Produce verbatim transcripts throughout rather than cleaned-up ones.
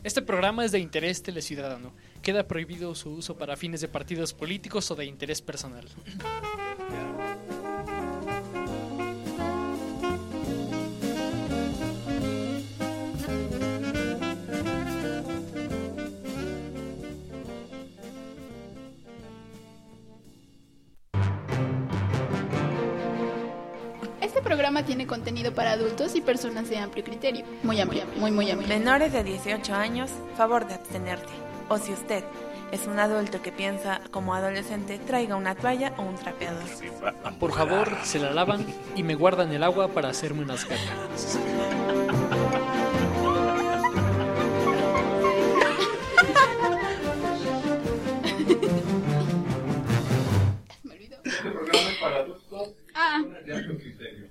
Este programa es de interés teleciudadano. Queda prohibido su uso para fines de partidos políticos o de interés personal. Este programa tiene contenido para adultos y personas de amplio criterio. Muy amplio, muy, muy amplio. Menores de dieciocho años, favor de abstenerte. O si usted es un adulto que piensa como adolescente, traiga una toalla o un trapeador. Por favor, se la lavan y me guardan el agua para hacerme unas cacas. Me olvidó. Este programa es para adultos Ah. de amplio criterio.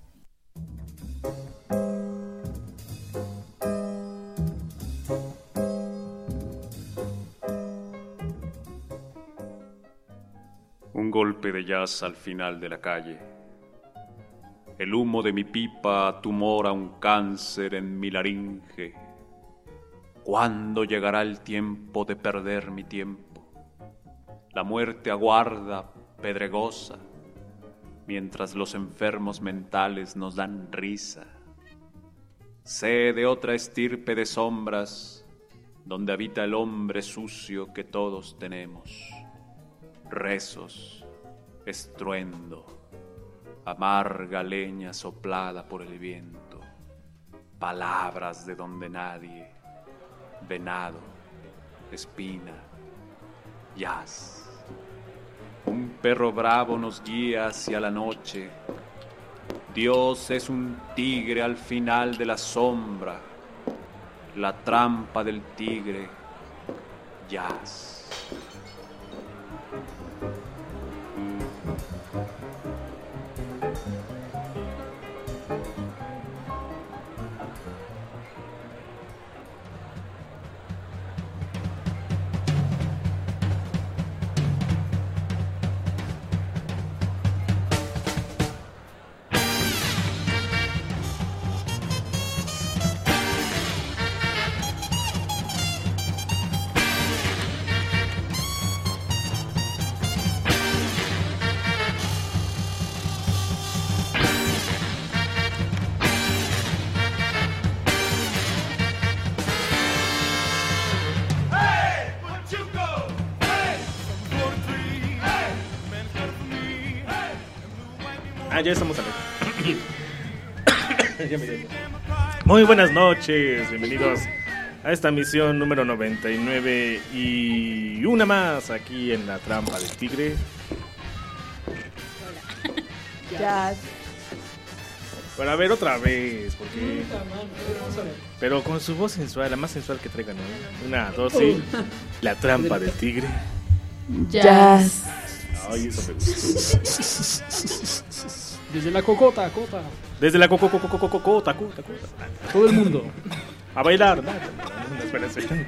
Un golpe de jazz al final de la calle. El humo de mi pipa tumora un cáncer en mi laringe. ¿Cuándo llegará el tiempo de perder mi tiempo? La muerte aguarda, pedregosa, mientras los enfermos mentales nos dan risa. Sé de otra estirpe de sombras, donde habita el hombre sucio que todos tenemos. Rezos, estruendo, amarga leña soplada por el viento, palabras de donde nadie, venado, espina, jazz. Un perro bravo nos guía hacia la noche. Dios es un tigre al final de la sombra, la trampa del tigre, jazz. Ah, ya estamos al aire. Ya me dio. Muy buenas noches, bienvenidos a esta misión número noventa y nueve y una más aquí en la trampa del tigre. Ya. Para ver otra vez, porque... Pero con su voz sensual, la más sensual que traigan, ¿no? Una, dos, sí. La trampa del tigre. Jazz. Ay, eso me gusta. Desde la cocota, cota. Desde la coco, coco, coco, coco, tacu, tacu. Todo el mundo. A bailar. No, no, no, no, espérense.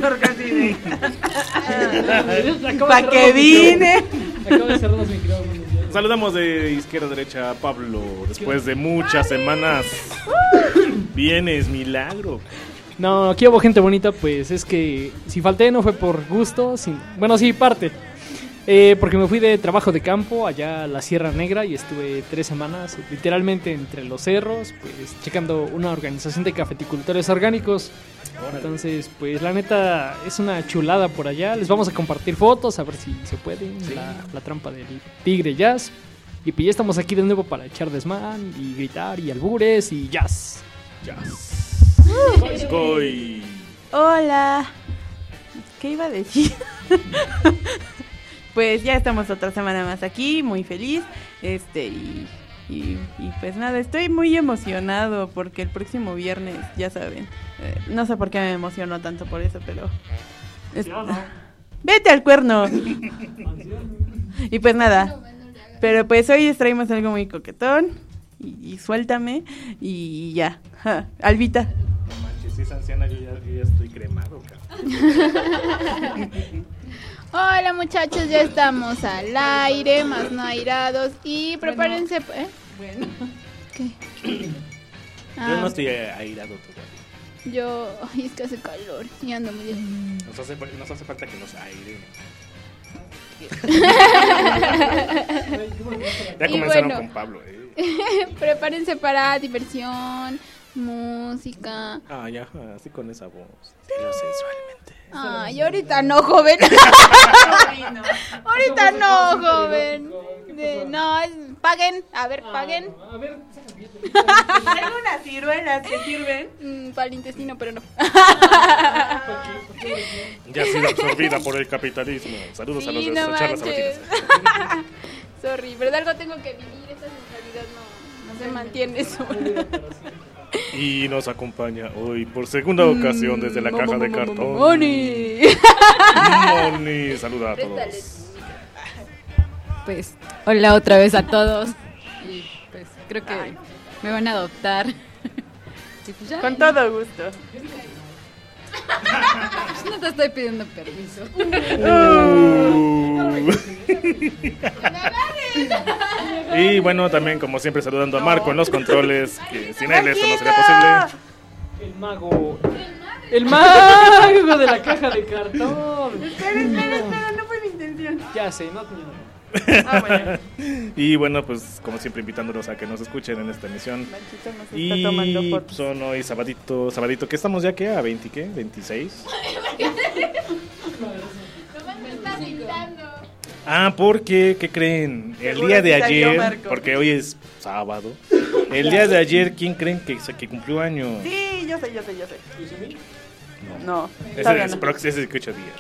¿Para qué vine? Acabo de cerrar los micrófonos. Saludamos de izquierda a derecha a Pablo. Después de muchas semanas. Vienes, milagro. No, aquí hubo gente bonita, pues es que si falté no fue por gusto, sin... bueno, sí, parte. Eh, porque me fui de trabajo de campo allá a la Sierra Negra y estuve tres semanas literalmente entre los cerros, pues checando una organización de cafeticultores orgánicos. Entonces, pues la neta es una chulada por allá. Les vamos a compartir fotos, a ver si se puede. Sí. La, la trampa del tigre jazz. Y pues ya estamos aquí de nuevo para echar desmán y gritar y albures y jazz. Jazz. Uh. Goy. Hola. ¿Qué iba a decir? Pues ya estamos otra semana más aquí, muy feliz, este y, y, y pues nada, estoy muy emocionado porque el próximo viernes, ya saben, eh, no sé por qué me emociono tanto por eso, pero... Es... ¡Vete al cuerno! Y pues nada, pero pues hoy les traemos algo muy coquetón y, y suéltame y ya, ja, Albita. No manches, si es anciana yo ya, yo ya estoy cremado, cabrón. Hola muchachos, ya estamos al aire, más no airados y prepárense... ¿Eh? Bueno. ¿Qué? Yo Ah, no estoy airado todavía. Yo, ay, es que hace calor y ando muy bien. Nos hace, nos hace falta que nos aire. Ya Y comenzaron bueno. con Pablo, eh. Prepárense para diversión, música. Ah, ya, así con esa voz. Pero sensualmente. Ay, ahorita no, joven. Ahorita no, joven. De- no, es- paguen, a ver, paguen. A ver, Tengo unas ciruelas que sirven. Mm, para el intestino, pero no. Ya ha sido absorbida por el capitalismo. Saludos a los Sí, de no charlas manches. sabatinas. Sorry, pero de algo tengo que vivir. Esta sensualidad no, no se mantiene sola. Y nos acompaña hoy por segunda ocasión desde la caja de cartón. Moni. Moni, saluda a Préstale. todos. Pues, hola otra vez a todos. Y pues creo que me van a adoptar. Y pues ya, Con todo gusto. pues no te estoy pidiendo permiso. Y bueno, también como siempre saludando a Marco en los controles, que sin él esto no sería posible. el mago. El mago de la caja de cartón. Espera, espera, espera, no fue mi intención. Ya sé, no tenía nada. Ah, bueno. Y bueno, pues como siempre invitándolos a que nos escuchen en esta emisión. Manchito nos está tomando Y fotos. son hoy sabadito, sabadito, que estamos ya que a veinte, ¿qué? veintiséis. Ah, porque, ¿qué creen? El Seguro día de que salió ayer, Marco. porque hoy es sábado, el día de ayer, ¿quién creen que, que cumplió año? Sí, yo sé, yo sé, yo sé. No, Ese todavía es no. próximo, ese es ocho días.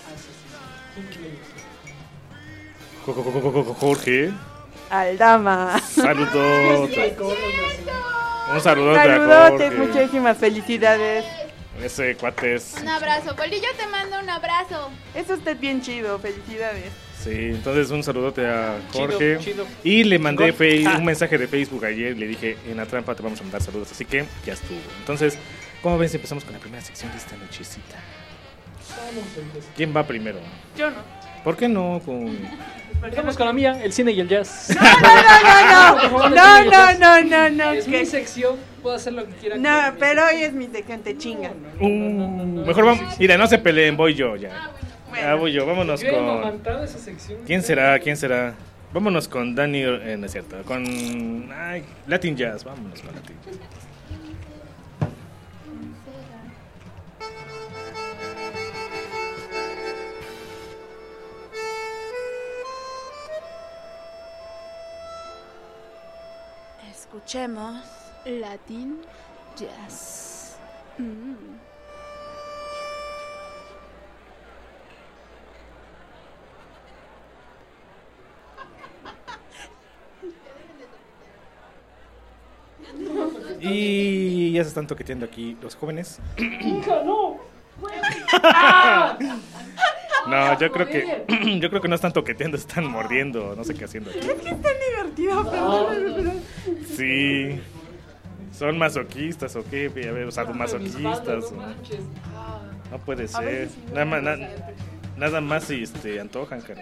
Jo- jo- jo- jo- jo- Jorge, Aldama. saludos. Un saludote a Saludotes, Jorge. muchísimas felicidades. Ese cuate es... Un abrazo, Bolillo te mando un abrazo. Es usted bien chido, felicidades. Sí, entonces un saludote a Chido, Jorge. chido. Y le mandé Chingón. fe- Ah. un mensaje de Facebook ayer. Le dije, en la trampa te vamos a mandar saludos. Así que ya estuvo. Entonces, ¿cómo ven si empezamos con la primera sección de esta nochecita? ¿Quién va primero? Yo no. ¿Por qué no? Con... Vamos con la mía, el cine y el jazz. No, no, no, no, no, no. Es mi que- sección, puedo hacer lo que quiera. No, pero hoy es mi sección, te chinga. Uh, mejor vamos. Mira, no se peleen, voy yo ya. Ah, voy yo, vámonos Yo he con. amamantado esa sección. ¿Quién será? ¿Quién será? Vámonos con Dani. Eh, no es cierto. Con. Ay, Latin Jazz. Vámonos con Latin Jazz. Escuchemos Latin Jazz. Mm. Y ya se están toqueteando aquí los jóvenes. No, yo creo que yo creo que no están toqueteando, están mordiendo, no sé qué haciendo aquí. Es que está divertido, perdón, perdón. Sí. ¿Son masoquistas o qué? A ver, sadomasoquistas. o- No puede A ver ser. si sí, Nada no más, puede na- ser. nada más este, antojan, cara.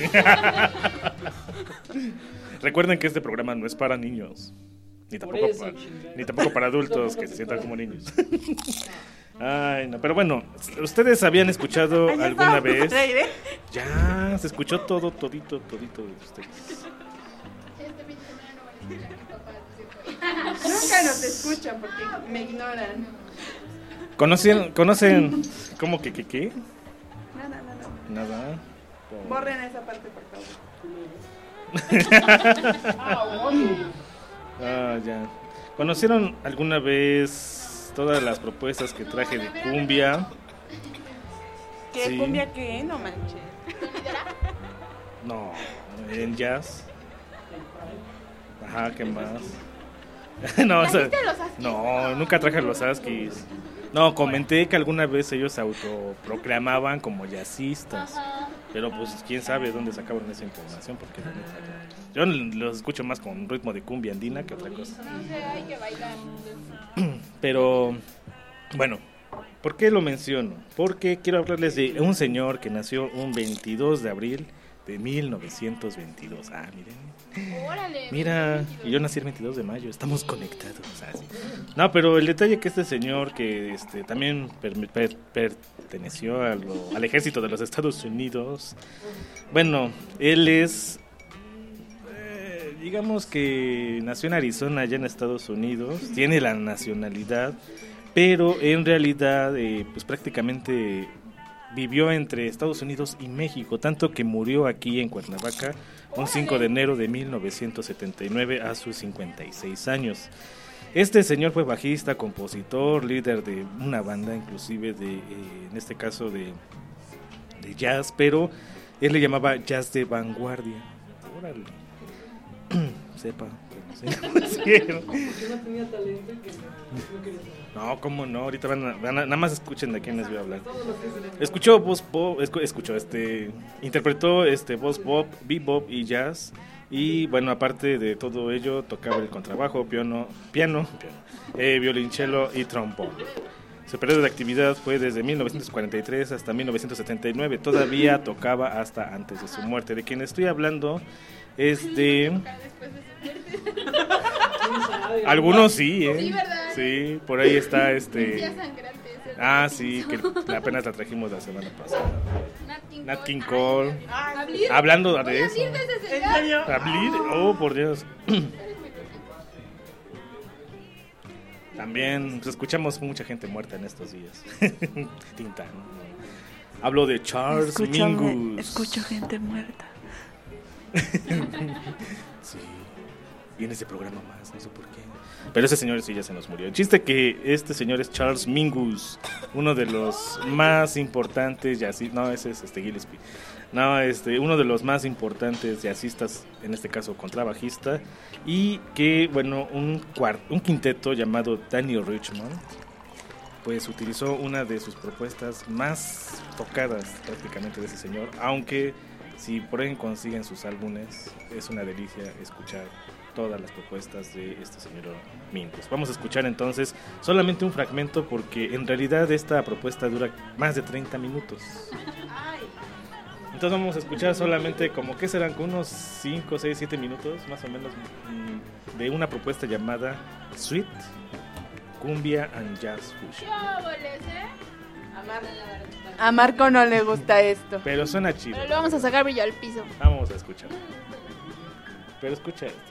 Recuerden que este programa no es para niños. Ni tampoco, eso, para, chingada. ni tampoco para adultos que se sientan como niños. Ay, no, pero bueno, ¿ustedes habían escuchado Ay, ya alguna estábamos vez? al aire. Ya, se escuchó todo, todito, todito de ustedes. Nunca nos escuchan porque me ignoran. ¿Conocen, conocen, cómo que, que, qué? Nada, nada. Nada. Borren esa parte, por favor. Ah, ya. ¿Conocieron alguna vez todas las propuestas que traje de cumbia? ¿Qué Sí. cumbia qué? No manches. No, en jazz. Ajá, ¿qué más? No, o sea, no, nunca traje los Askis. No, comenté que alguna vez ellos se autoproclamaban como jazzistas. Pero pues quién sabe dónde sacaron esa información, porque la neta, yo los escucho más con ritmo de cumbia andina que otra cosa. No sé, hay que bailar. Pero bueno, ¿por qué lo menciono? Porque quiero hablarles de un señor que nació un veintidós de abril de mil novecientos veintidós. Ah, miren. Órale. Mira, y yo nací el veintidós de mayo, estamos conectados. Ah, sí. No, pero el detalle que este señor, que este, también per, per, perteneció a lo, al ejército de los Estados Unidos, bueno, él es, eh, digamos que nació en Arizona, allá en Estados Unidos, tiene la nacionalidad, pero en realidad, eh, pues prácticamente vivió entre Estados Unidos y México, tanto que murió aquí en Cuernavaca un cinco de enero de mil novecientos setenta y nueve a sus cincuenta y seis años. Este señor fue bajista, compositor, líder de una banda, inclusive de, eh, en este caso de, de jazz, pero él le llamaba jazz de vanguardia. Órale. Sepa. No, cómo no, ahorita van a, van a, nada más escuchen de quién les voy a hablar. Escuchó voz pop, escuchó este, interpretó este voz pop, bebop y jazz, y bueno, aparte de todo ello tocaba el contrabajo, piano, piano, piano eh, violonchelo y trombón. Su periodo de actividad fue desde mil novecientos cuarenta y tres hasta mil novecientos setenta y nueve. Todavía tocaba hasta antes de su muerte. De quien estoy hablando es de... Algunos sí, ¿eh? Sí, ¿verdad? Sí, por ahí está este... Decía sangrante ese Ah, sí, que apenas la trajimos la semana pasada. Nat King Nat King Cole. Cole. Ay, Hablando voy de a eso. decir de ese señor. ¿Hablir? Oh, por Dios. También pues, escuchamos mucha gente muerta en estos días. Tintán. Hablo de Charles Escucho, Mingus. escucho gente muerta. Sí. Y en ese programa más, no sé por qué. Pero ese señor sí ya se nos murió. El chiste que este señor es Charles Mingus, uno de los más importantes jazzistas. No, ese es este Gillespie. No, este, uno de los más importantes jazzistas, en este caso contrabajista, y que, bueno, un cuart, un quinteto llamado Danny Richmond, pues utilizó una de sus propuestas más tocadas prácticamente de ese señor, aunque si por ahí consiguen sus álbumes, es una delicia escuchar todas las propuestas de este señor Mingus. Vamos a escuchar entonces solamente un fragmento porque en realidad esta propuesta dura más de treinta minutos. Entonces vamos a escuchar solamente como que serán unos cinco, seis, siete minutos más o menos mmm, de una propuesta llamada Sweet Cumbia and Jazz Fusion. ¿Qué óboles, eh? A Marco no le gusta esto. Pero suena chido. Pero lo vamos a sacar brillo al piso. Vamos a escuchar. Pero escucha esto.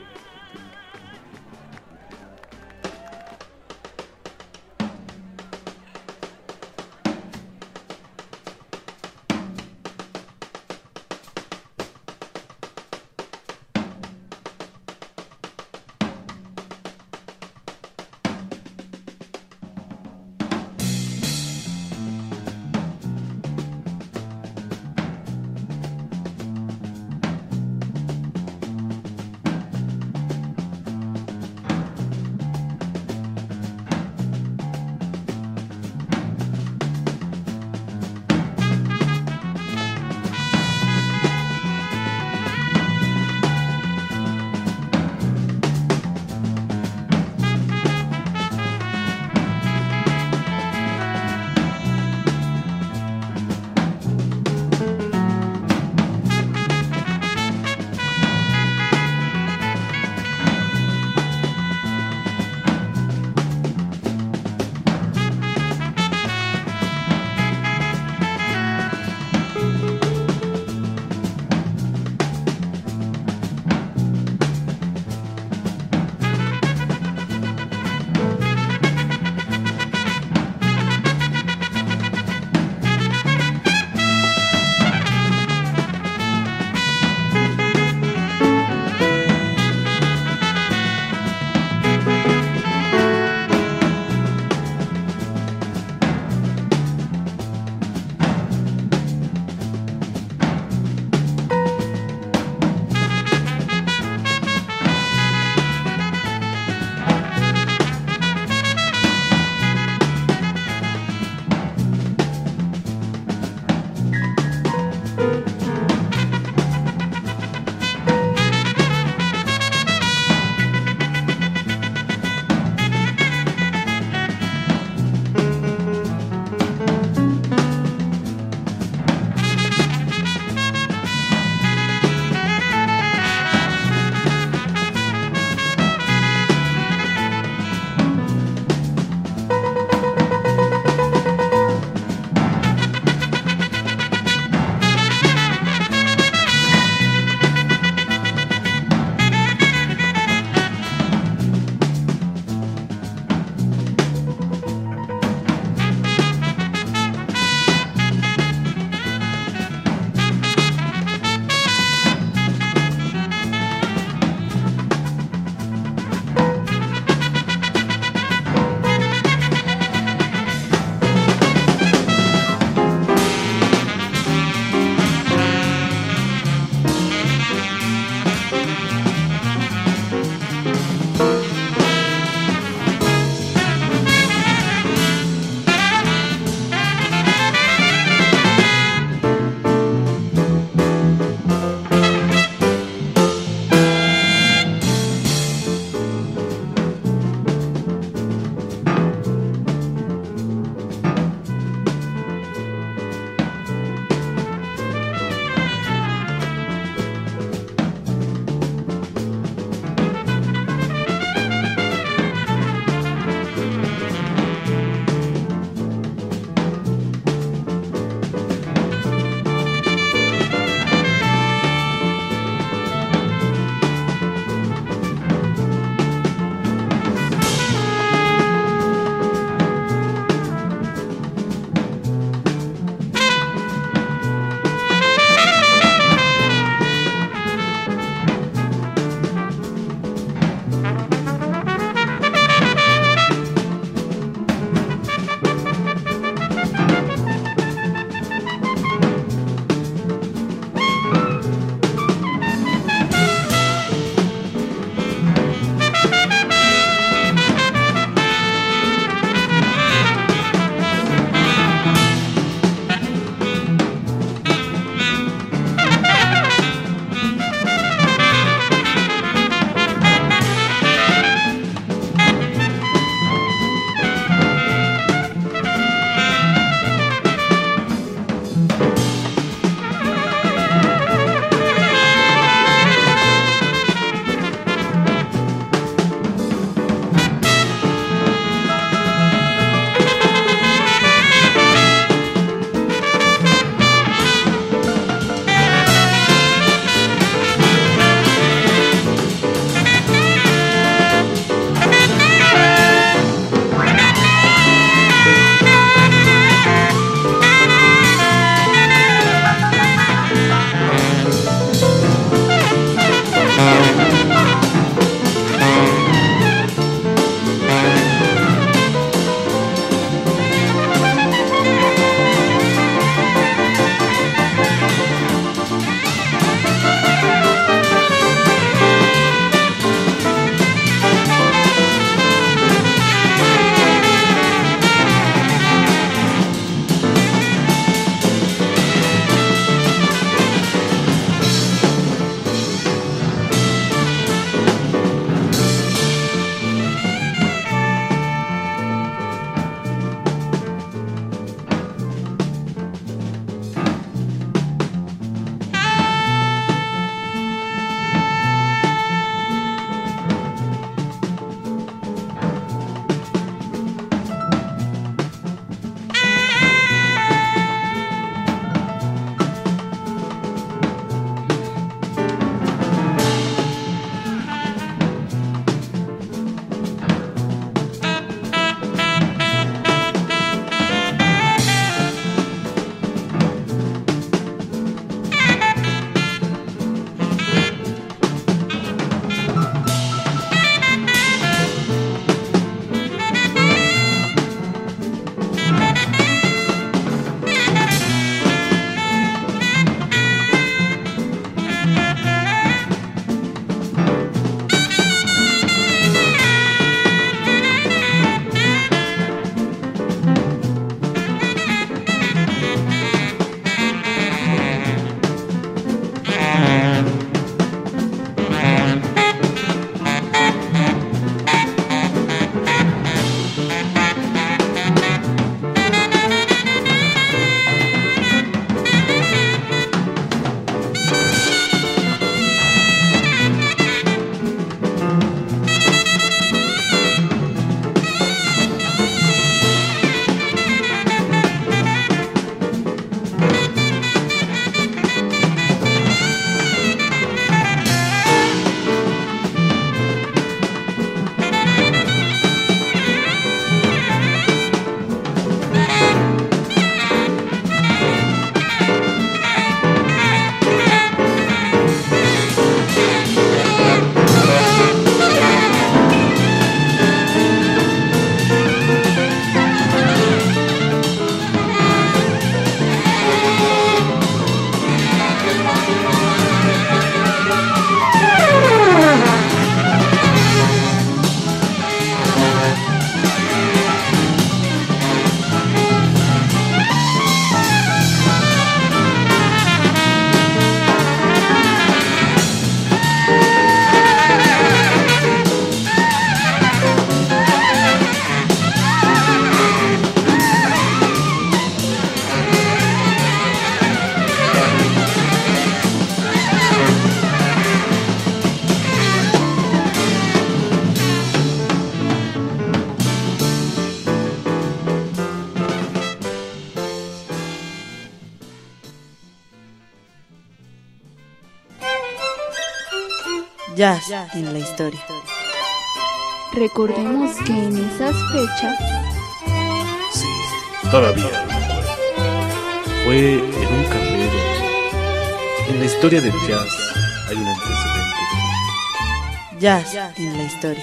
Jazz en la historia. Recordemos que en esas fechas Sí, todavía. Fue en un café donde en la historia del jazz hay un antecedente. Jazz en la historia.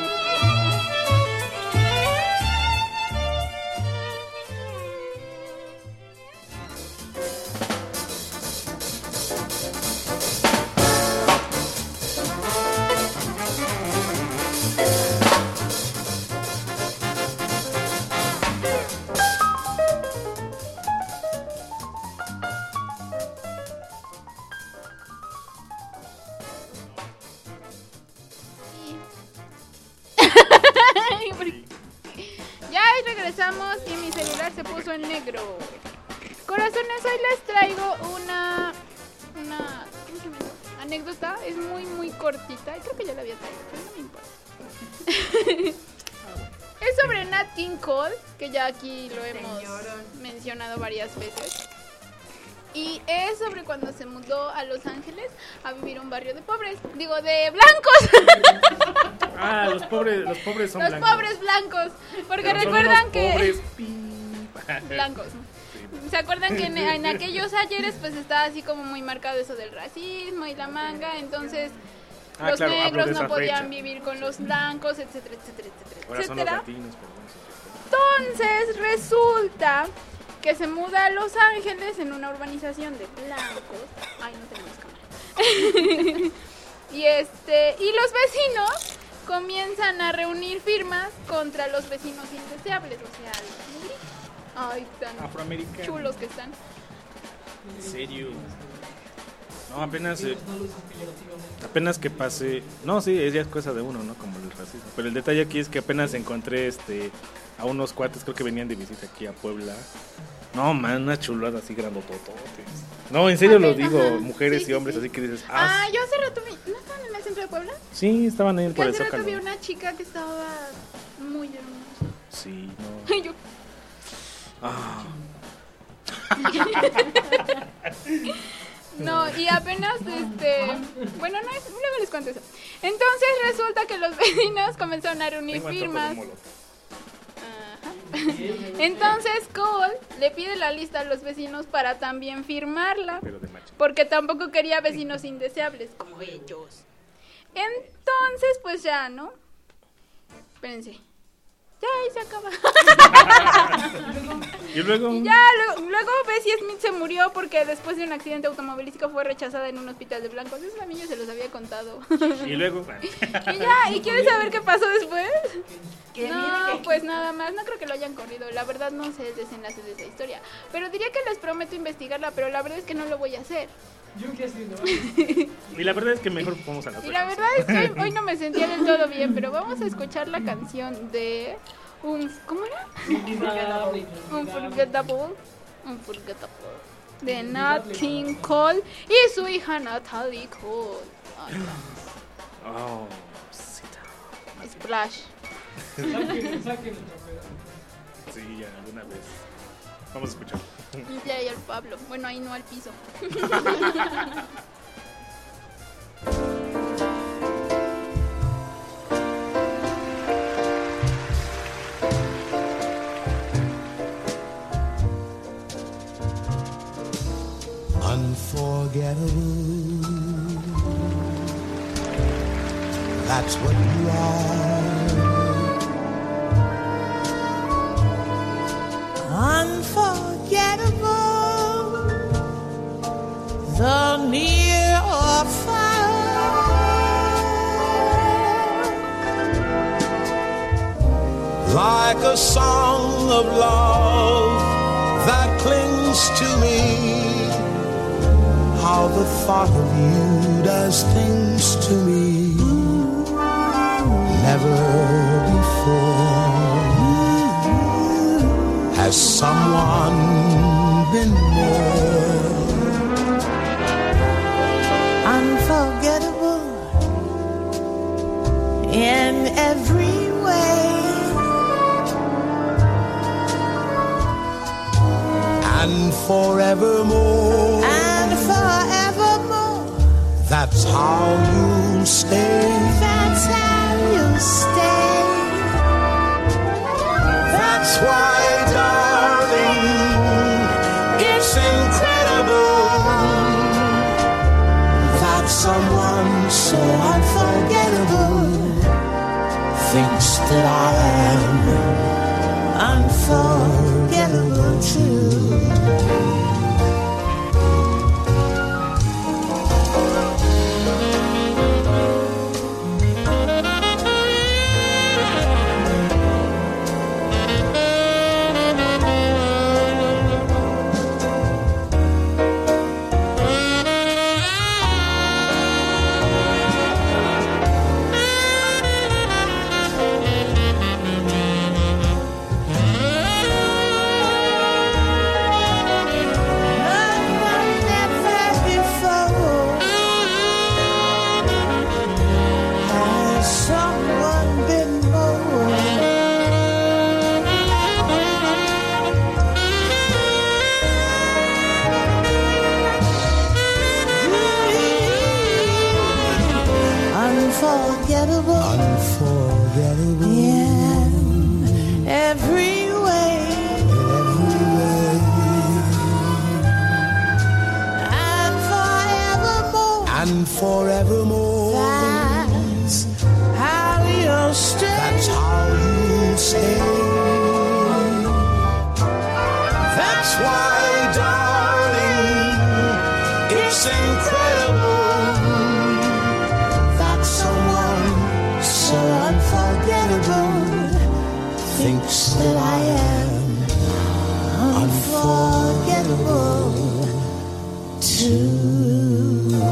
ya regresamos y mi celular se puso en negro. Corazones, hoy les traigo una una ¿cómo se llama? Anécdota, es muy muy cortita, creo que ya la había traído, pero no me importa. Es sobre Nat King Cole, que ya aquí lo hemos mencionado varias veces. Y es sobre cuando se mudó a Los Ángeles a vivir a un barrio de pobres, digo, de blancos. Ah, los pobres, los pobres son Los blancos. pobres blancos, porque Pero son recuerdan unos que pobres blancos. ¿Se acuerdan que en, en aquellos ayeres pues estaba así como muy marcado eso del racismo y la manga? Entonces Ah, los claro, hablo negros de no esa podían fecha. vivir con los blancos, etcétera, etcétera, etcétera, Ahora son los etcétera. latinos, perdón. Entonces resulta que se muda a Los Ángeles en una urbanización de blancos. Ay, no tenemos cámara. y este y los vecinos comienzan a reunir firmas contra los vecinos indeseables, o sea, los negritos. Ay, tan Afroamericanos. chulos que están. ¿En serio? No, apenas eh, apenas que pase. No, sí, es ya cosa de uno, ¿no? Como el racismo. Pero el detalle aquí es que apenas encontré este a unos cuates, creo que venían de visita aquí a Puebla. No, man, una chulada así grandotototes. No, en serio Ok, lo digo, ajá. mujeres Sí, y sí, hombres, sí. así que dices, ah, Ah, yo hace rato vi, ¿no estaban en el centro de Puebla? sí, estaban ahí Que por el hace rato Zócalo. vi una chica que estaba muy hermosa. Sí, no. Y yo, Ah. no, y apenas, este, bueno, no, es- luego les cuento eso. Entonces resulta que los vecinos comenzaron a reunir Tengo antojo de firmas. molotov. Ajá. Entonces Cole le pide la lista a los vecinos para también firmarla, Pero de macho. porque tampoco quería vecinos indeseables como ellos. Entonces, pues ya, ¿no? Espérense. Ya, ahí se acaba. Y luego. Y ya, luego, luego Bessie Smith se murió porque después de un accidente automovilístico fue rechazada en un hospital de blancos. Eso a mí ya se los había contado. Y luego. Y ya, ¿y quieres saber qué pasó después? No, pues nada más, no creo que lo hayan corrido. La verdad no sé el desenlace de esa historia. Pero diría que les prometo investigarla, pero la verdad es que no lo voy a hacer. Y la verdad es que mejor vamos a la Y otra la canción. verdad es que hoy, hoy no me sentía del todo bien, pero vamos a escuchar la canción de un... ¿Cómo era? Unforgettable. Unforgettable. De Nat King Cole y su hija Natalie Cole. Ay, Oh, sí, Splash. sí, ya, alguna vez. Vamos a escuchar. Y ahí al Pablo. Bueno, ahí no al piso. Unforgettable. That's what you are. Unforgettable. The near or far. Like a song of love that clings to me. How the thought of you does things to me. Never before has someone been more unforgettable in every way. And forevermore. And forevermore. That's how you stay. That's how you stay. That's why, darling, it's incredible that someone so unforgettable thinks that I am unforgettable too. Unforgettable, Unforgettable. yeah, every way, Every way. and forevermore. And forevermore. That's how you'll stay. That's how you stay. That's why, darling, it's incredible that someone so unforgettable thinks that I am unforgettable too.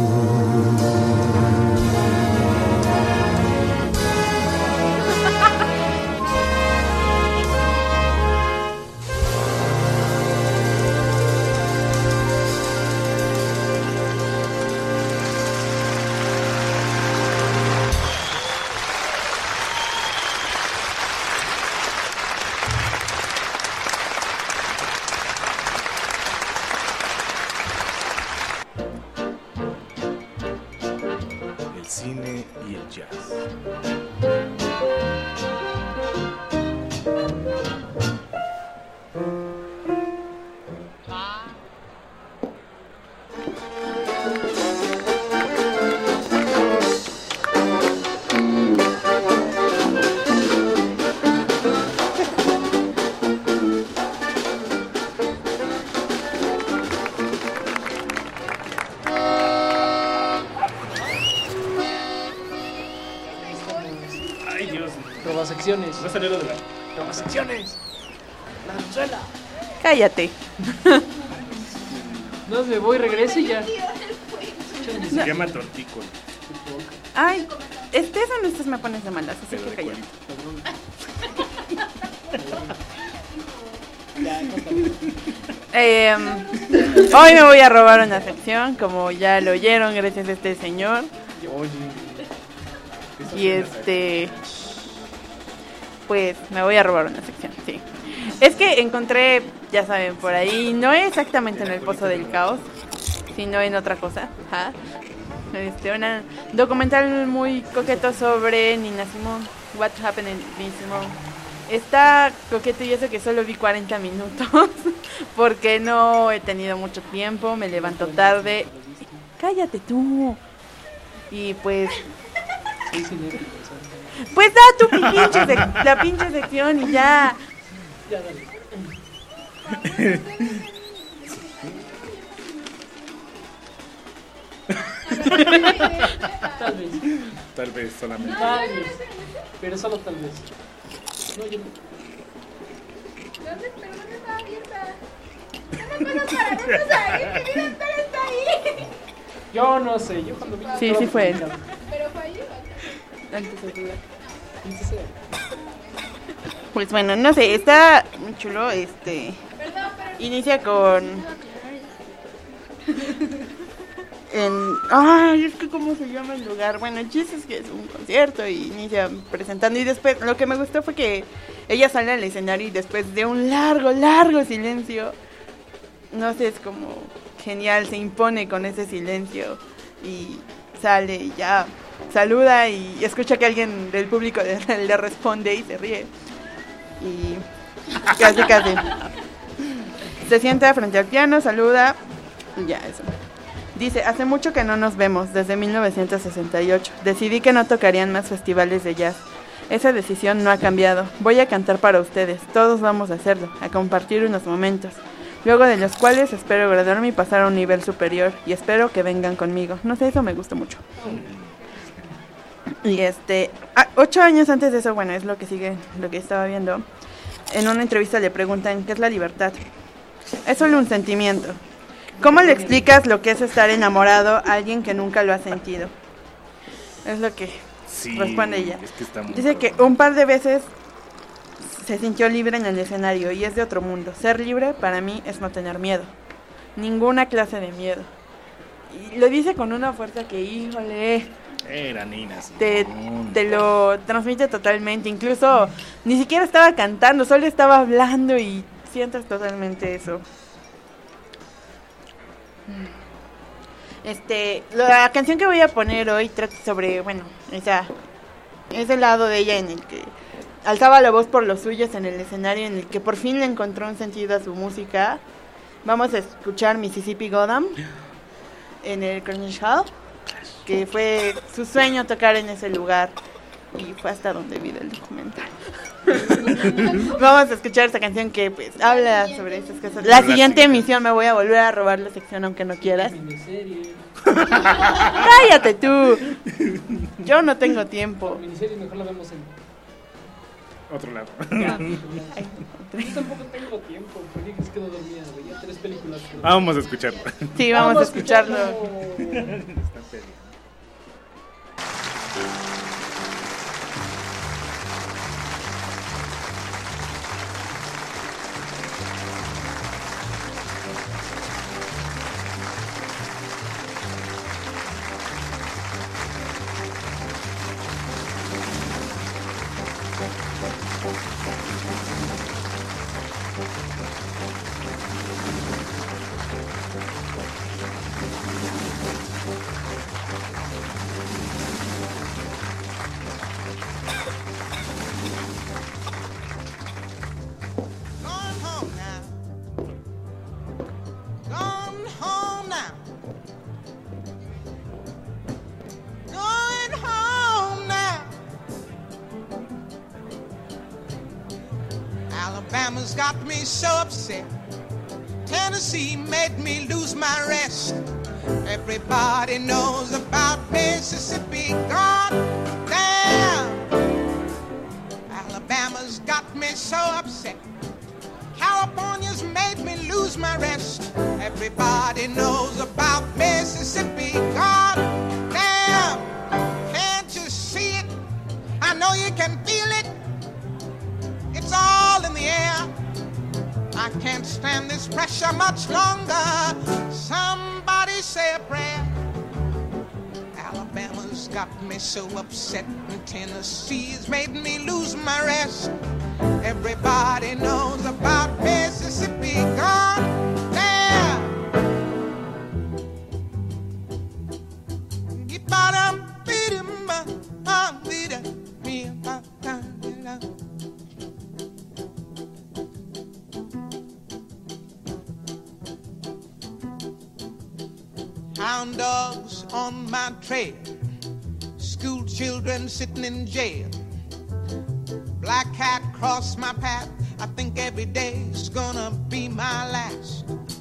El cine y el jazz. Ay, Dios. Probasecciones. Va a salir lo de la... Probasecciones. La Venezuela. Cállate. No, me voy, regreso y ya. Se llama tortícola. Ay, este eso no estás me pones de malas, así Pero que de cállate. Eh, hoy me voy a robar una sección, como ya lo oyeron, gracias a este señor. Y este, pues me voy a robar una sección, sí. Es que encontré, ya saben, por ahí, no exactamente en el Pozo del Caos, sino en otra cosa. Ajá. Este, un documental muy coqueto sobre Nina Simone, What Happened in Nina Simone. Está coqueto y eso que solo vi cuarenta minutos, porque no he tenido mucho tiempo, me levanto tarde. Cállate tú. Y pues... Pues da tu pinche sec- la pinche sección y ya. Ya, dale. Tal vez. Tal vez solamente. Tal vez. Pero solo tal vez. No, yo no. ¿Dónde, pero dónde estaba abierta? ¿Dónde pasas para no pasar? ¿Qué vida tal está ahí? Yo no sé, yo cuando vi. Sí, sí fue él. Pero fue ahí. Antes de jugar. Entonces, Pues bueno, no sé, está muy chulo, este... Perdón, pero Inicia con... En... Ay, es que cómo se llama el lugar. Bueno, el chiste es que es un concierto y inicia presentando. Y después, lo que me gustó fue que ella sale al escenario y después de un largo, largo silencio, no sé, es como genial, se impone con ese silencio. Y sale y ya saluda y escucha que alguien del público le, le responde y se ríe. Y casi, casi. Se sienta frente al piano, saluda y ya, eso. Dice, hace mucho que no nos vemos, desde mil novecientos sesenta y ocho. Decidí que no tocarían más festivales de jazz. Esa decisión no ha cambiado. Voy a cantar para ustedes, todos vamos a hacerlo, a compartir unos momentos, luego de los cuales espero graduarme y pasar a un nivel superior, y espero que vengan conmigo. No sé, eso me gustó mucho. Y este, ah, ocho años antes de eso, bueno, es lo que sigue, lo que estaba viendo. En una entrevista le preguntan, ¿qué es la libertad? Es solo un sentimiento. ¿Cómo le explicas lo que es estar enamorado a alguien que nunca lo ha sentido? Es lo que sí, responde ella. Es que está muy Dice que un par de veces se sintió libre en el escenario y es de otro mundo. Ser libre para mí es no tener miedo. Ninguna clase de miedo. Y lo dice con una fuerza que, híjole, Era Nina, sí. te, te lo transmite totalmente. Incluso ni siquiera estaba cantando, solo estaba hablando y sientes totalmente eso. Este, la canción que voy a poner hoy trata sobre, bueno, esa, ese lado de ella en el que alzaba la voz por los suyos en el escenario, en el que por fin le encontró un sentido a su música. Vamos a escuchar Mississippi Goddam en el Carnegie Hall, que fue su sueño tocar en ese lugar y fue hasta donde vi el documental. Vamos a escuchar esta canción que pues habla sobre esas cosas. La siguiente emisión me voy a volver a robar la sección aunque no quieras. Cállate tú. Yo no tengo tiempo. Miniserie mejor la vemos en otro lado. Yo tampoco tengo tiempo, porque es que no dormía, veía tres películas. Vamos a escucharlo. Sí, vamos, vamos a escucharlo. Está feliz. Alabama's got me so upset. Tennessee made me lose my rest. Everybody knows about Mississippi. God damn. Alabama's got me so upset. California's made me lose my rest. Everybody knows about Mississippi. God damn. Can't you see it? I know you can feel it. It's all in the air. I can't stand this pressure much longer. Somebody say a prayer. Alabama's got me so upset, and Tennessee's made me lose my rest. Everybody knows about Mississippi. God damn. Hound dogs on my trail, school children sitting in jail, black cat cross my path. I think every day's gonna be my last.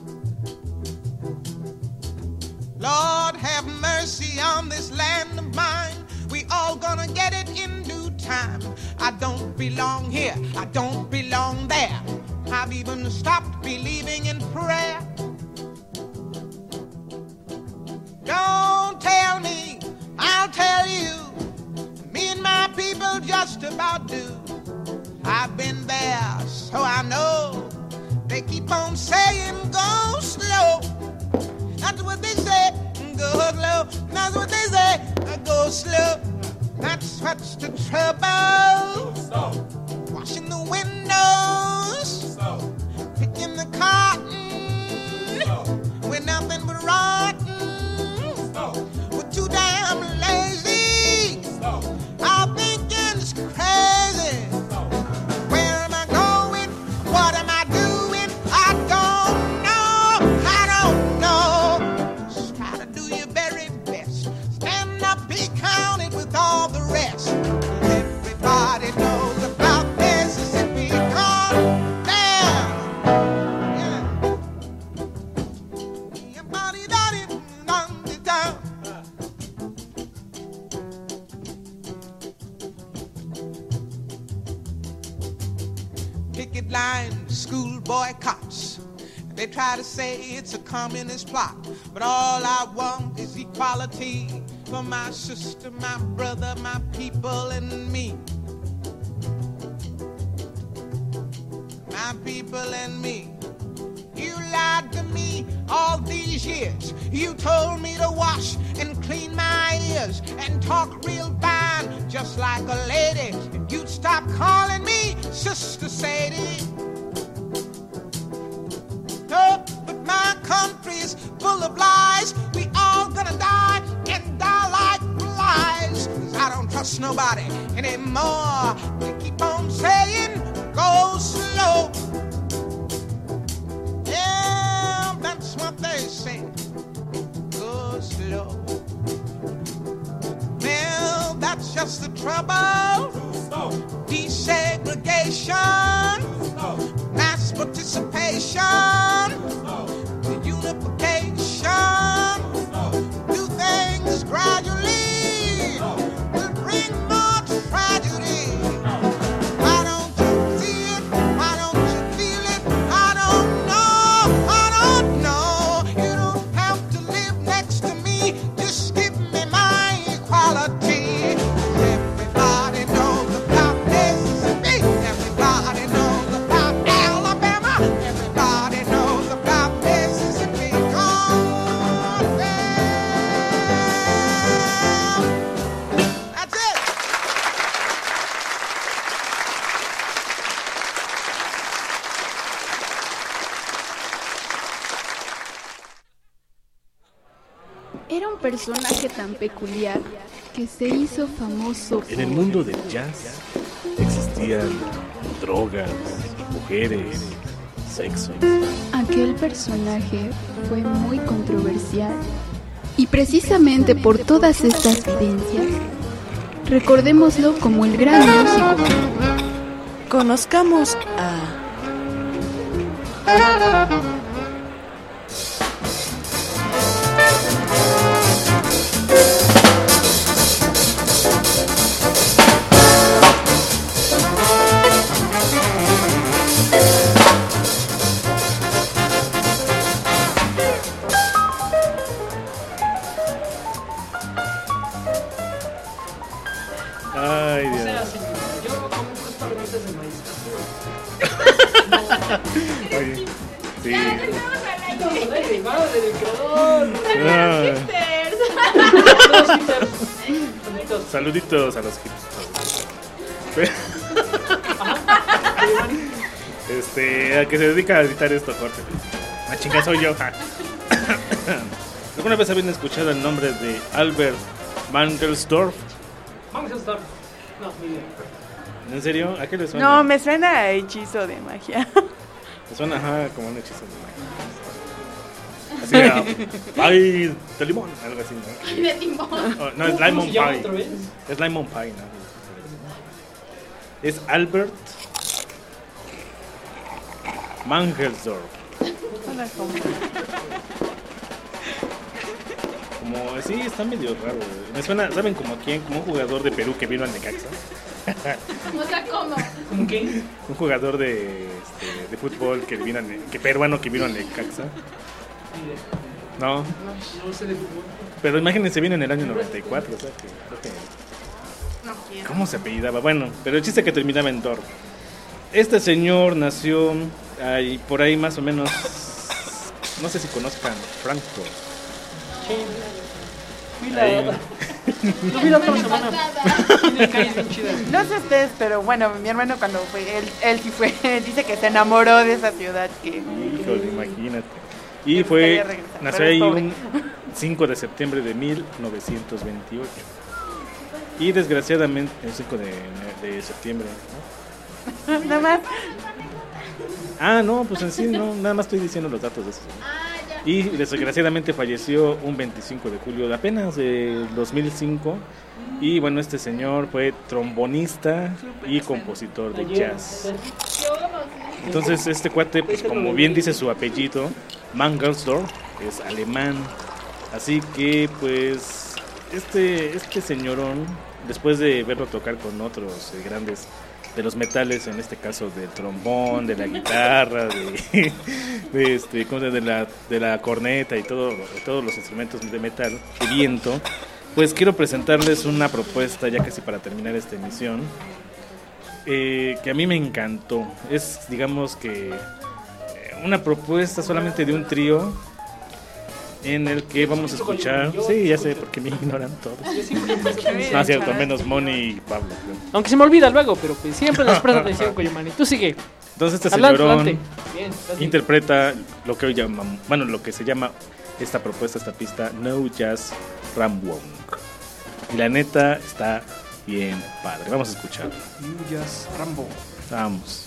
Lord have mercy on this land of mine. We all gonna get it in due time. I don't belong here, I don't belong there. I've even stopped believing in prayer. Don't tell me, I'll tell you. Me and my people just about do. I've been there, so I know. They keep on saying go slow. That's what they say, go slow. That's what they say, go slow. That's what's the trouble. Slow. Washing the windows, slow. Picking the cotton, slow. With nothing but rotten. Slow. We're too damn picket lines, school boycotts. They try to say it's a communist plot, but all I want is equality for my sister, my brother, my people, and me. My people and me. You lied to me all these years. You told me to wash and clean my ears and talk real fine, just like a lady. And you'd stop calling me Sister Sadie. No, but my country's full of lies. We all gonna die and die like flies. 'Cause I don't trust nobody anymore. They keep on saying, go slow. Yeah, that's what they say. Go slow. Well, that's just the trouble. Desegregation, mass participation, unification. Do things gradually will bring more tragedy. Why don't you see it? Why don't you feel it? I don't know. I don't know. You don't have to live next to me. Just give me my equality. Everybody knows about Mississippi. Everybody knows about Alabama. Everybody knows about Mississippi. Gone down. That's it. Era un personaje tan peculiar que se hizo famoso En el por- mundo del jazz existían drogas, mujeres, sexo. Aquel personaje fue muy controversial. Y precisamente por todas estas vivencias, recordémoslo como el gran músico. Conozcamos a... Ay, O Dios. sea, si yo como unas palomitas de maíz. Oye, sí. Derivado del creador. Ah, saluditos a los hipsters. Este, al que se dedica a editar esto, Jorge. Ah, chinga, soy yo. ja. ¿Alguna vez habían escuchado el nombre de Albert Mangelsdorff? Mangelsdorff. No, ni idea. ¿En serio? ¿A qué le suena? No, me suena a hechizo de magia. Me suena, ajá, como un hechizo de magia. Así, ah, pie de limón, algo así, ¿no? Ay, de timón. Oh, no, es ¿Cómo lemon se llama pie. otra vez? Es lemon pie, ¿no? Es Albert Mangelsdorff. Como, sí, está medio raro. Me suena, ¿saben como a quién? Como un jugador de Perú que vino al Necaxa. O sea, ¿cómo? ¿Cómo qué? Un jugador de, este, de fútbol que vino al Ne- que peruano que vino al Necaxa. No, No sé de fútbol. pero imagínense, vino en el año noventa y cuatro, o sea que, creo que- ¿cómo se apellidaba? Bueno, pero el chiste que terminaba en Dor. Este señor nació ahí, por ahí más o menos, no sé si conozcan Frankfurt. Fui la... Ahí. Yo fui la otra semana. Tiene calles bien chidas. No sé ustedes, pero bueno, mi hermano cuando fue, él, él sí fue, dice que se enamoró de esa ciudad que... Híjole, imagínate. Y Me fue, gustaría regresar, nació pero es ahí pobre. un cinco de septiembre de mil novecientos veintiocho. Y desgraciadamente, el cinco de, de septiembre, ¿no? Nada más. Ah, no, pues en sí, no, nada más estoy diciendo los datos de eso. Y desgraciadamente falleció un veinticinco de julio de apenas de dos mil cinco. Y bueno, este señor fue trombonista y compositor de jazz. Entonces este cuate, pues como bien dice su apellido, Mangelsdorff, es alemán. Así que pues este, este señorón después de verlo tocar con otros eh, grandes de los metales, en este caso del trombón, de la guitarra, de, de, este, ¿cómo se llama? de, la, de la corneta y todo, todos los instrumentos de metal, de viento, pues quiero presentarles una propuesta ya casi para terminar esta emisión, eh, que a mí me encantó. Es, digamos que, una propuesta solamente de un trío en el que vamos a escuchar. Sí, ya sé, porque me ignoran todos. No es cierto, menos Moni y Pablo. Aunque se me olvida luego, pero pues siempre les presto atención, Coyomani. Tú sigue. Entonces este Adelante, señorón adelante. Bien, estás bien. interpreta lo que hoy llaman, bueno, lo que se llama esta propuesta, esta pista, No Jazz Ramwong. Y la neta está bien padre. Vamos a escucharlo. You just Rambo. Vamos.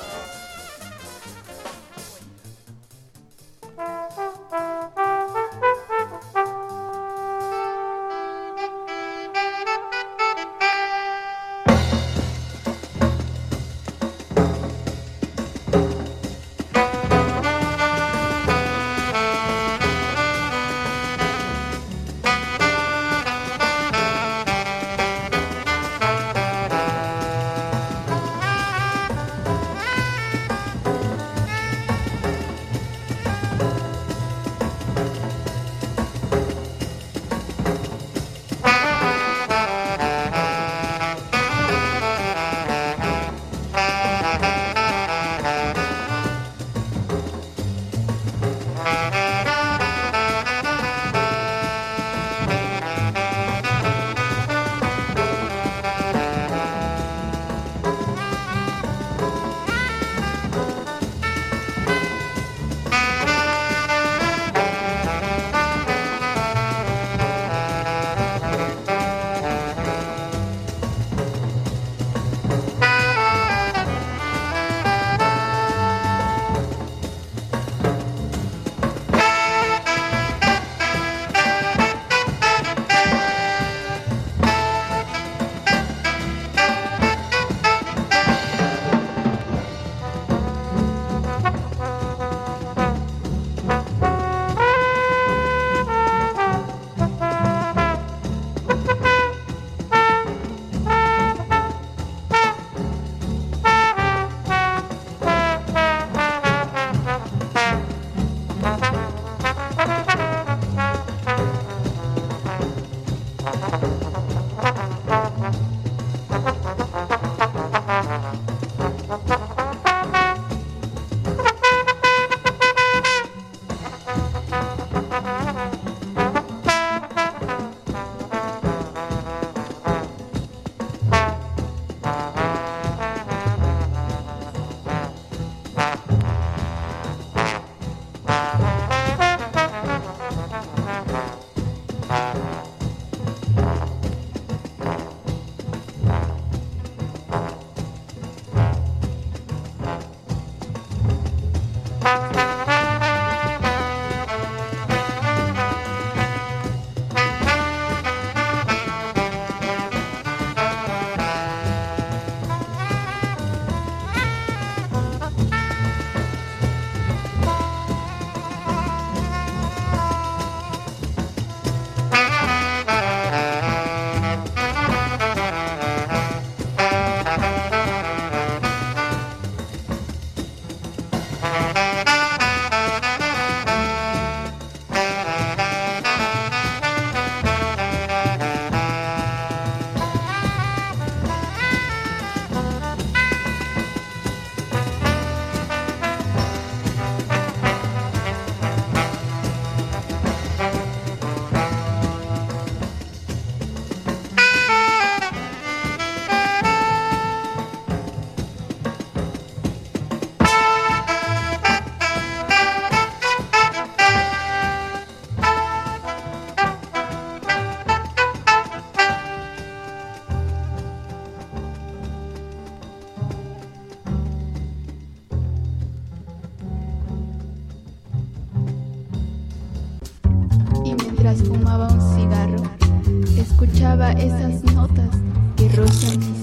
mientras fumaba un cigarro, escuchaba esas notas que rozan mi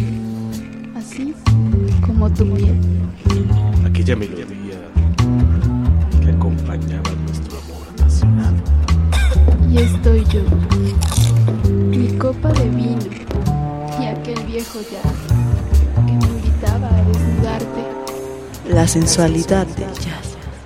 sangre, así como tu piel. Aquella melodía que acompañaba nuestro amor apasionado. Y estoy yo, mi copa de vino, viejo jazz que me invitaba a desnudarte. La sensualidad del jazz.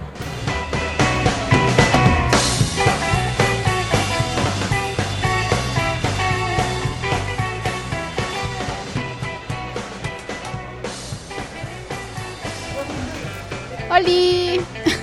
¡Holi!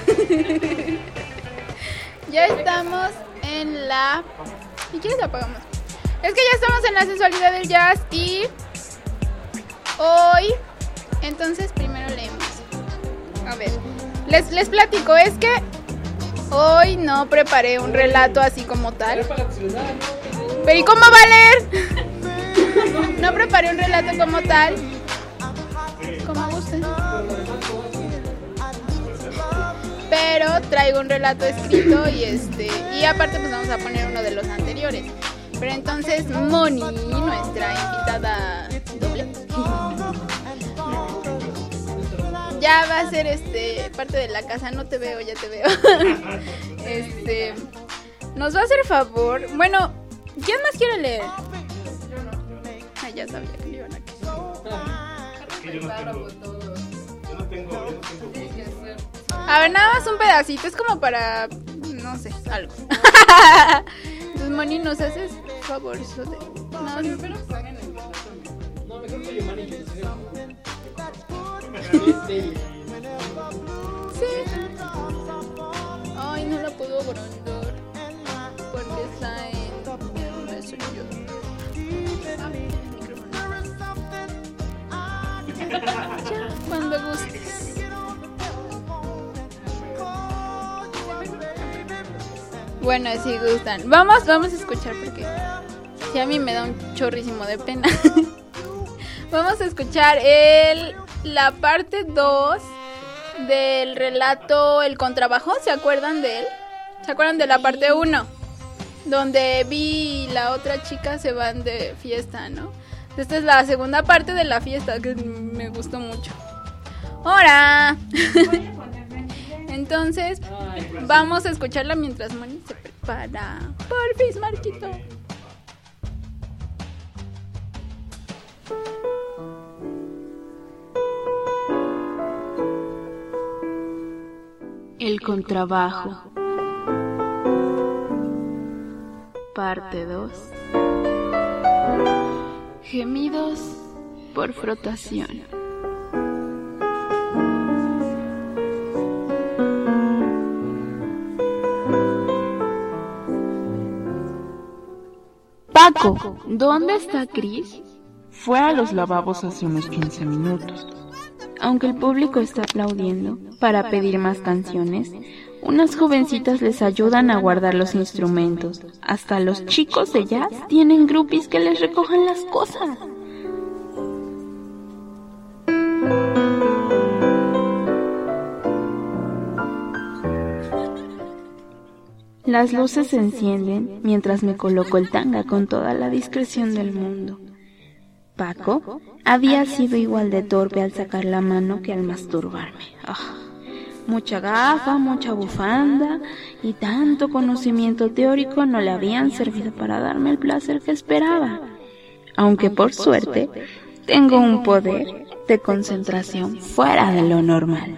Ya estamos en la... ¿Y quieres la apagamos? Es que ya estamos en la sensualidad del jazz y... Hoy... Entonces primero leemos. A ver, les, les platico, es que... Hoy no preparé un relato así como tal. ¿Pero y cómo va a leer? No preparé un relato como tal. Como gusten. Pero traigo un relato escrito y este y aparte pues vamos a poner uno de los anteriores. Pero entonces Moni, nuestra invitada doble, ya va a ser este parte de la casa. No te veo, ya te veo. Este nos va a hacer favor. Bueno, ¿quién más quiere leer? Ah, ya sabía que le iban a querer. Yo no tengo, yo no tengo, yo no tengo. A ver, nada más un pedacito, es como para, no sé, algo. Entonces, Moni, ¿nos haces favor? Eso de... No, no, pero hagan el... No, mejor que yo, Moni, que te siga. Sí. Ay, no la puedo agrandar porque está en el Messenger. Ah, el micrófono. Ya, cuando gustes. Bueno, si gustan. Vamos, vamos a escuchar porque si a mí me da un chorrísimo de pena. Vamos a escuchar el la parte dos del relato El Contrabajo. ¿Se acuerdan de él? ¿Se acuerdan de la parte uno? Donde Vi y la otra chica se van de fiesta, ¿no? Esta es la segunda parte de la fiesta que me gustó mucho. ¡Hora! Entonces, vamos a escucharla mientras Moni se prepara. Porfis, Marquito. El contrabajo. Parte dos. Gemidos por frotación. Paco, ¿dónde está Chris? Fue a los lavabos hace unos quince minutos. Aunque el público está aplaudiendo para pedir más canciones, unas jovencitas les ayudan a guardar los instrumentos. Hasta los chicos de jazz tienen groupies que les recojan las cosas. Las luces se encienden mientras me coloco el tanga con toda la discreción del mundo. Paco había sido igual de torpe al sacar la mano que al masturbarme. Oh, mucha gafa, mucha bufanda y tanto conocimiento teórico no le habían servido para darme el placer que esperaba. Aunque por suerte tengo un poder de concentración fuera de lo normal.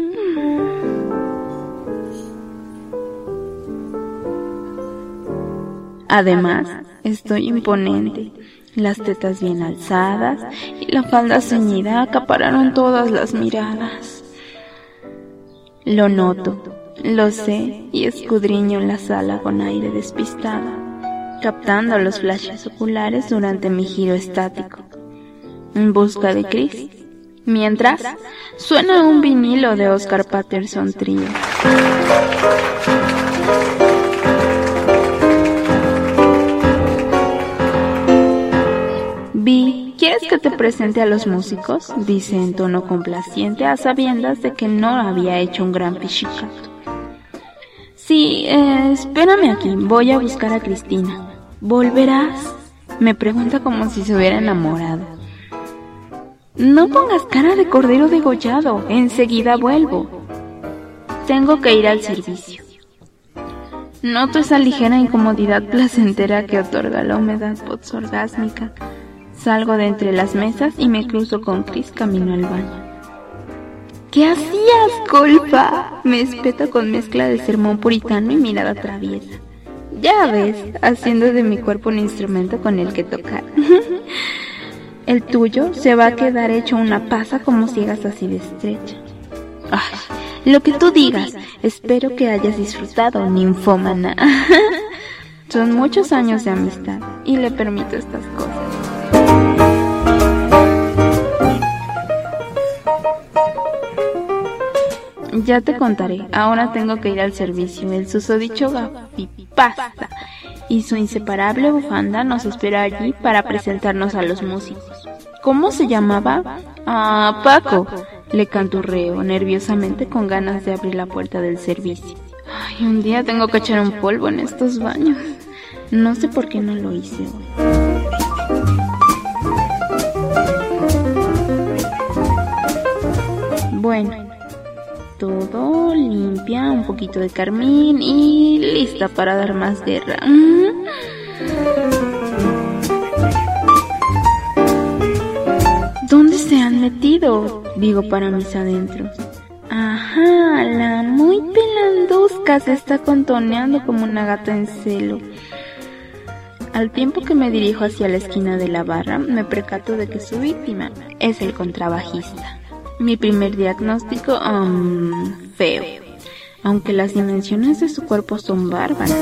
Además, estoy imponente. Las tetas bien alzadas y la falda ceñida acapararon todas las miradas. Lo noto, lo sé y escudriño la sala con aire despistado, captando los flashes oculares durante mi giro estático, en busca de Chris. Mientras, suena un vinilo de Oscar Patterson Trio. Vi, ¿quieres que te presente a los músicos? Dice en tono complaciente a sabiendas de que no había hecho un gran pichicato. Sí, eh, espérame aquí, voy a buscar a Cristina. ¿Volverás? Me pregunta como si se hubiera enamorado. No pongas cara de cordero degollado, enseguida vuelvo. Tengo que ir al servicio. Noto esa ligera incomodidad placentera que otorga la humedad posorgásmica. Salgo de entre las mesas y me cruzo con Chris camino al baño. ¿Qué hacías, golfa? Me espeta con mezcla de sermón puritano y mirada traviesa. Ya ves, haciendo de mi cuerpo un instrumento con el que tocar. El tuyo se va a quedar hecho una pasa como ciegas así de estrecha. Ay, lo que tú digas, espero que hayas disfrutado, ninfómana. Son muchos años de amistad y le permito estas cosas. Ya te contaré, ahora tengo que ir al servicio. El susodicho gafipasta y su inseparable bufanda nos espera allí para presentarnos a los músicos. ¿Cómo se llamaba? Ah, Paco. Le canturreo nerviosamente con ganas de abrir la puerta del servicio. Ay, un día tengo que echar un polvo en estos baños. No sé por qué no lo hice hoy. Bueno, todo limpia, un poquito de carmín y lista para dar más guerra. ¿Dónde se han metido? Digo para mis adentros. Ajá, la muy pelandusca se está contoneando como una gata en celo. Al tiempo que me dirijo hacia la esquina de la barra, me percato de que su víctima es el contrabajista. Mi primer diagnóstico, um, feo, aunque las dimensiones de su cuerpo son bárbaras.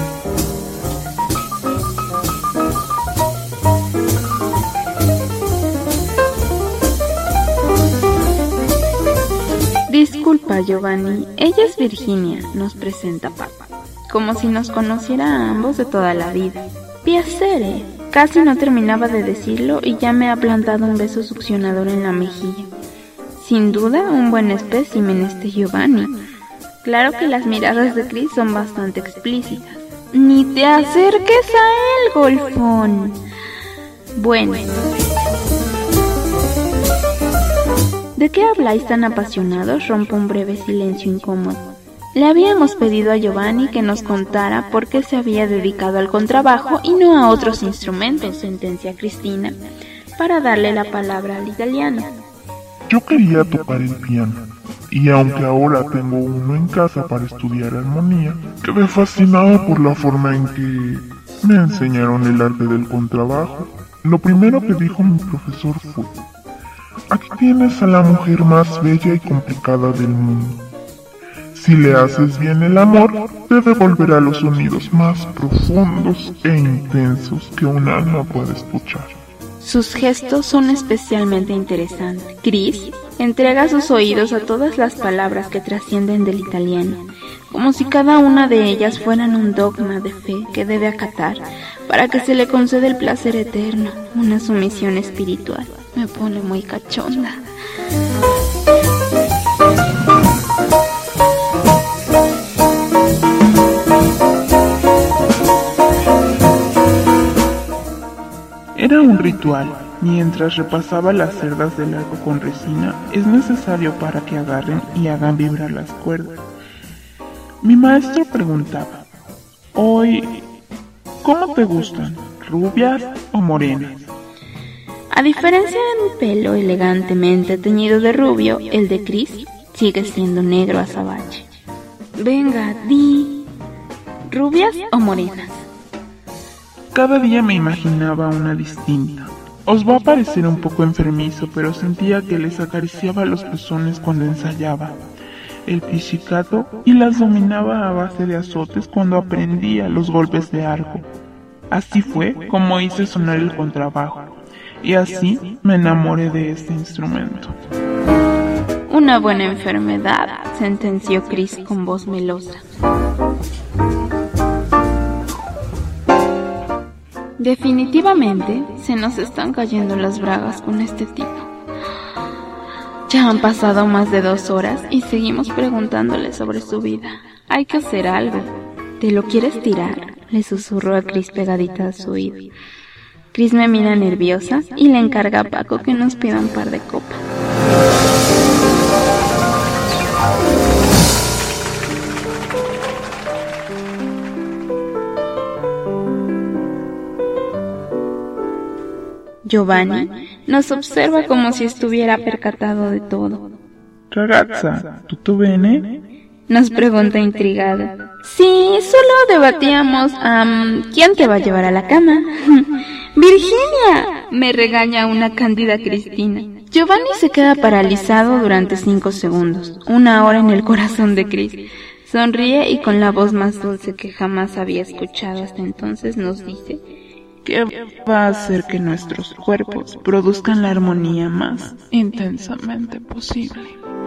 Disculpa, Giovanni, ella es Virginia, nos presenta Paco, como si nos conociera a ambos de toda la vida. Piacere, casi no terminaba de decirlo y ya me ha plantado un beso succionador en la mejilla. Sin duda, un buen espécimen este Giovanni. Claro que las miradas de Chris son bastante explícitas. ¡Ni te acerques a él, golfón! Bueno. ¿De qué habláis tan apasionados? Rompo un breve silencio incómodo. Le habíamos pedido a Giovanni que nos contara por qué se había dedicado al contrabajo y no a otros instrumentos, sentencia Cristina, para darle la palabra al italiano. Yo quería tocar el piano, y aunque ahora tengo uno en casa para estudiar armonía, quedé fascinado por la forma en que me enseñaron el arte del contrabajo. Lo primero que dijo mi profesor fue: aquí tienes a la mujer más bella y complicada del mundo. Si le haces bien el amor, te devolverá los sonidos más profundos e intensos que un alma puede escuchar. Sus gestos son especialmente interesantes. Chris entrega sus oídos a todas las palabras que trascienden del italiano, como si cada una de ellas fueran un dogma de fe que debe acatar para que se le conceda el placer eterno, una sumisión espiritual. Me pone muy cachonda. Era un ritual. Mientras repasaba las cerdas del arco con resina, es necesario para que agarren y hagan vibrar las cuerdas. Mi maestro preguntaba: hoy, ¿cómo te gustan? ¿Rubias o morenas? A diferencia de mi pelo elegantemente teñido de rubio, el de Chris sigue siendo negro azabache. Venga, di, ¿rubias o morenas? Cada día me imaginaba una distinta. Os va a parecer un poco enfermizo, pero sentía que les acariciaba los pezones cuando ensayaba el pizzicato y las dominaba a base de azotes cuando aprendía los golpes de arco. Así fue como hice sonar el contrabajo, y así me enamoré de este instrumento. Una buena enfermedad, sentenció Chris con voz melosa. Definitivamente se nos están cayendo las bragas con este tipo. Ya han pasado más de dos horas y seguimos preguntándole sobre su vida. Hay que hacer algo. ¿Te lo quieres tirar?, le susurró a Chris pegadita a su oído. Chris me mira nerviosa y le encarga a Paco que nos pida un par de copas. Giovanni nos observa como si estuviera percatado de todo. Ragazza, ¿tutto bene? Nos pregunta intrigado. Sí, solo debatíamos um, ¿quién te va a llevar a la cama? ¡Virginia!, me regaña una cándida Cristina. Giovanni se queda paralizado durante cinco segundos, una hora en el corazón de Chris. Sonríe y con la voz más dulce que jamás había escuchado hasta entonces nos dice: ¿qué va a hacer que nuestros cuerpos produzcan la armonía más intensamente posible?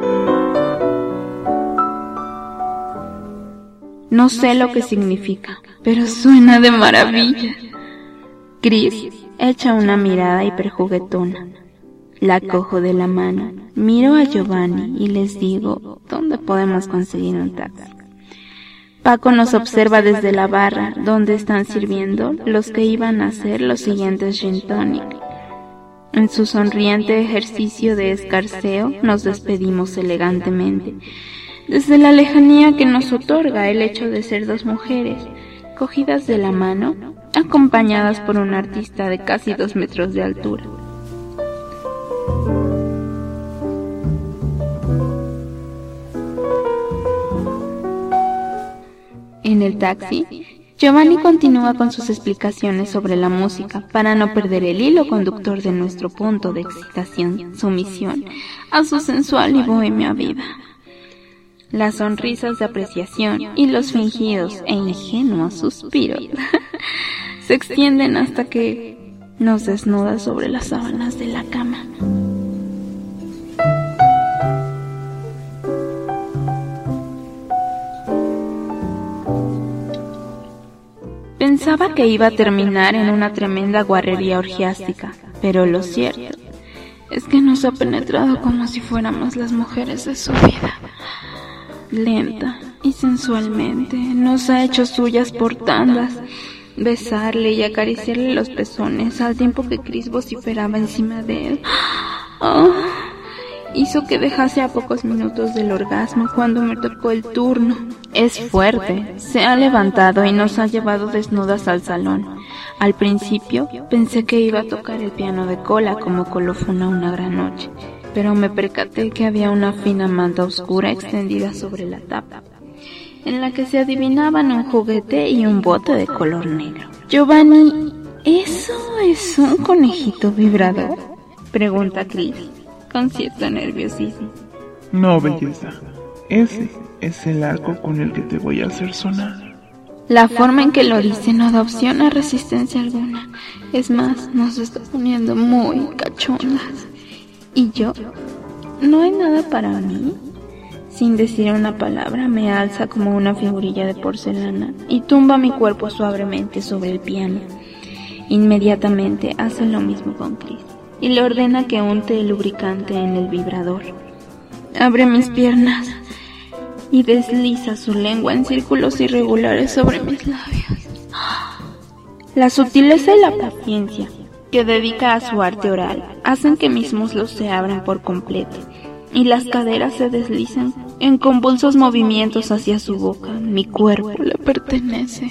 No sé lo que significa, pero suena de maravilla. Chris echa una mirada hiperjuguetona. La cojo de la mano, miro a Giovanni y les digo dónde podemos conseguir un taxi. Paco nos observa desde la barra donde están sirviendo los que iban a hacer los siguientes gin tonic. En su sonriente ejercicio de escarceo nos despedimos elegantemente, desde la lejanía que nos otorga el hecho de ser dos mujeres, cogidas de la mano, acompañadas por un artista de casi dos metros de altura. En el taxi, Giovanni continúa con sus explicaciones sobre la música para no perder el hilo conductor de nuestro punto de excitación, sumisión a su sensual y bohemia vida. Las sonrisas de apreciación y los fingidos e ingenuos suspiros se extienden hasta que nos desnuda sobre las sábanas de la cama. Pensaba que iba a terminar en una tremenda guarrería orgiástica, pero lo cierto es que nos ha penetrado como si fuéramos las mujeres de su vida. Lenta y sensualmente nos ha hecho suyas por tandas, besarle y acariciarle los pezones al tiempo que Chris vociferaba encima de él. Oh, hizo que dejase a pocos minutos del orgasmo cuando me tocó el turno. Es fuerte, se ha levantado y nos ha llevado desnudas al salón. Al principio pensé que iba a tocar el piano de cola como colofona una gran noche, pero me percaté que había una fina manta oscura extendida sobre la tapa, en la que se adivinaban un juguete y un bote de color negro. Giovanni, ¿eso es un conejito vibrador?, pregunta Chris, con cierto nerviosismo. No, belleza, ese es el arco con el que te voy a hacer sonar. La forma en que lo dice no da opción a resistencia alguna. Es más, nos está poniendo muy cachondas. ¿Y yo? ¿No hay nada para mí? Sin decir una palabra, me alza como una figurilla de porcelana y tumba mi cuerpo suavemente sobre el piano. Inmediatamente hace lo mismo con Chris y le ordena que unte el lubricante en el vibrador. Abre mis piernas y desliza su lengua en círculos irregulares sobre mis labios. La sutileza y la paciencia que dedica a su arte oral hacen que mis muslos se abran por completo y las caderas se deslizan en convulsos movimientos hacia su boca. Mi cuerpo le pertenece.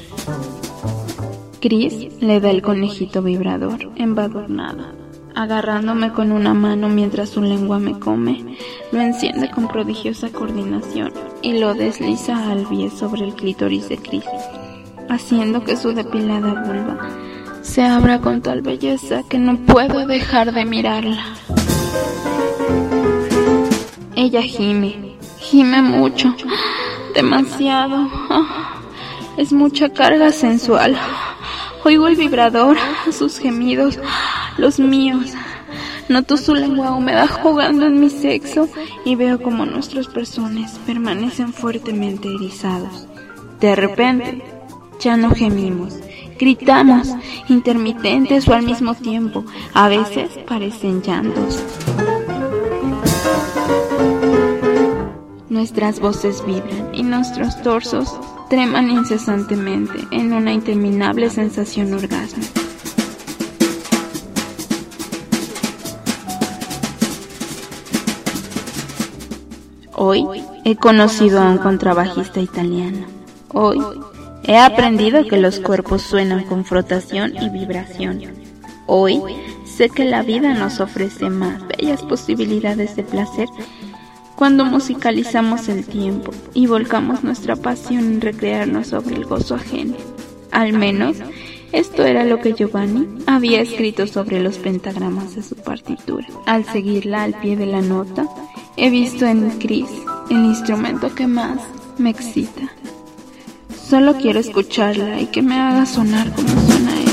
Chris le da el conejito vibrador embadurnado, agarrándome con una mano mientras su lengua me come, lo enciende con prodigiosa coordinación y lo desliza al pie sobre el clítoris de Chris, haciendo que su depilada vulva se abra con tal belleza que no puedo dejar de mirarla. Ella gime, gime mucho, demasiado. Es mucha carga sensual. Oigo el vibrador, sus gemidos, los míos. Noto su lengua húmeda jugando en mi sexo y veo como nuestros pezones permanecen fuertemente erizados. De repente, ya no gemimos, gritamos, intermitentes o al mismo tiempo. A veces parecen llantos. Nuestras voces vibran y nuestros torsos treman incesantemente en una interminable sensación orgásmica. Hoy he conocido a un contrabajista italiano. Hoy he aprendido que los cuerpos suenan con frotación y vibración. Hoy Sé que la vida nos ofrece más bellas posibilidades de placer cuando musicalizamos el tiempo y volcamos nuestra pasión en recrearnos sobre el gozo ajeno. Al menos, esto era lo que Giovanni había escrito sobre los pentagramas de su partitura. Al seguirla al pie de la nota, he visto en Chris el instrumento que más me excita. Solo quiero escucharla y que me haga sonar como suena ella.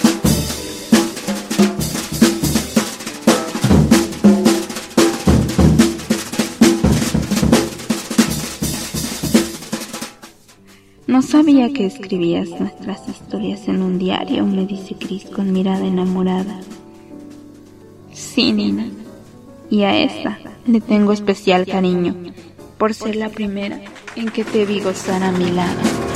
No sabía que escribías nuestras historias en un diario, me dice Chris con mirada enamorada. Sí, Nina. Y a esta le tengo especial cariño, por ser la primera en que te vi gozar a mi lado.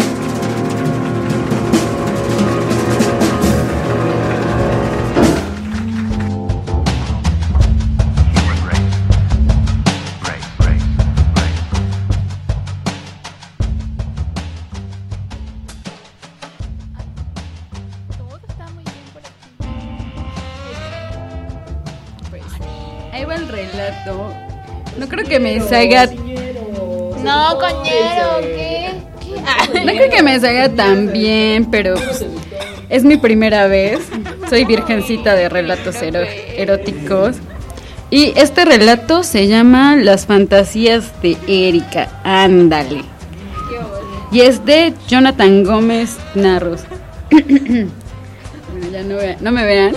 Ahí va el relato. No creo que me salga. No, coñero, ¿qué? ¿Qué? No creo que me salga tan bien, pero pues, es mi primera vez. Soy virgencita de relatos ero- eróticos. Y este relato se llama Las fantasías de Erika. Ándale. Y es de Jonathan Gómez Narros. Bueno, ya no, vean, no me vean.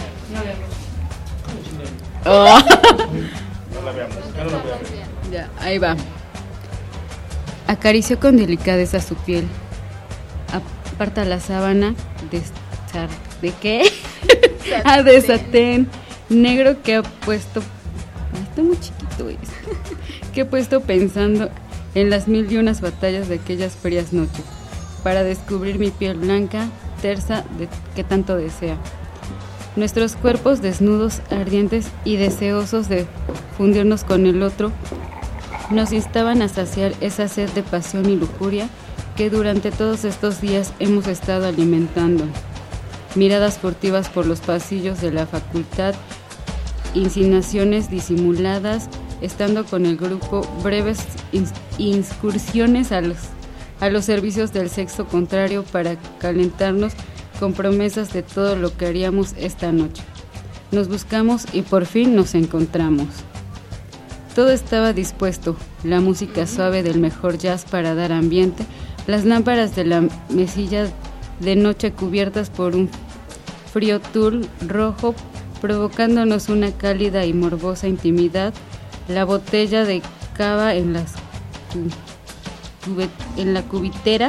Oh. No la veamos, ya no la veamos. Ya, ahí va. Acarició con delicadeza su piel. Aparta la sábana de sar- ¿de qué? ah, de satén negro que ha puesto. Ay, está muy chiquito este. Que ha puesto pensando en las mil y unas batallas de aquellas frías noches para descubrir mi piel blanca, tersa, de que tanto desea. Nuestros cuerpos desnudos, ardientes y deseosos de fundirnos con el otro, nos instaban a saciar esa sed de pasión y lujuria que durante todos estos días hemos estado alimentando. Miradas furtivas por los pasillos de la facultad, insinuaciones disimuladas, estando con el grupo, breves ins- incursiones a los, a los servicios del sexo contrario para calentarnos con promesas de todo lo que haríamos esta noche. Nos buscamos y por fin nos encontramos. Todo estaba dispuesto, la música suave del mejor jazz para dar ambiente, las lámparas de la mesilla de noche cubiertas por un frío tul rojo, provocándonos una cálida y morbosa intimidad, la botella de cava en, las cu- cubet- en la cubitera.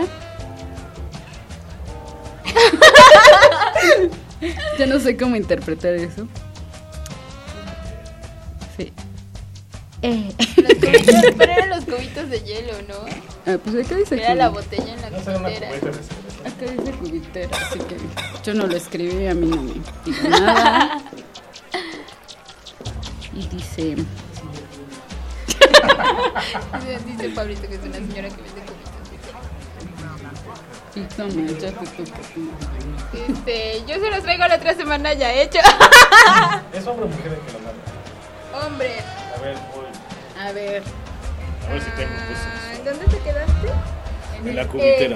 Ya no sé cómo interpretar eso. Sí. Eh. Los cubitos, pero eran los cubitos de hielo, ¿no? Ah, pues acá dice Era cubi- la botella en la No será una cubitera. cubeta de cerveza. Acá dice cubitera, así que yo no lo escribí, a mí no me digo nada. Y dice... Dice, dice Pablito que es una señora que vende cubitos. Y toma, échate tu copita. Este, yo se los traigo la otra semana ya hecho. ¿Es hombre o mujer el que lo manda? Hombre, A ver, voy. A ver, A ver si tengo ah, cosas. ¿dónde te quedaste? En la el- cubitera. eh,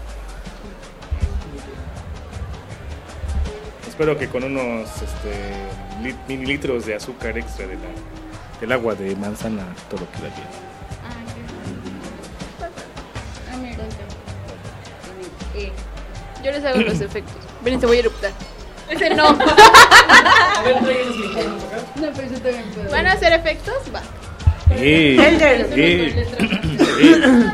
Espero que con unos este, li- mililitros de azúcar extra de la, del agua de manzana todo queda bien. Ah, mira. Eh, Yo les hago los efectos. Miren, te voy a eruptar. Ese no. A ver, trae los micrófonos acá. no, pero yo también puedo. ¿Van a hacer efectos? Va. ¡Eh! ¡Eh! ¡Eh!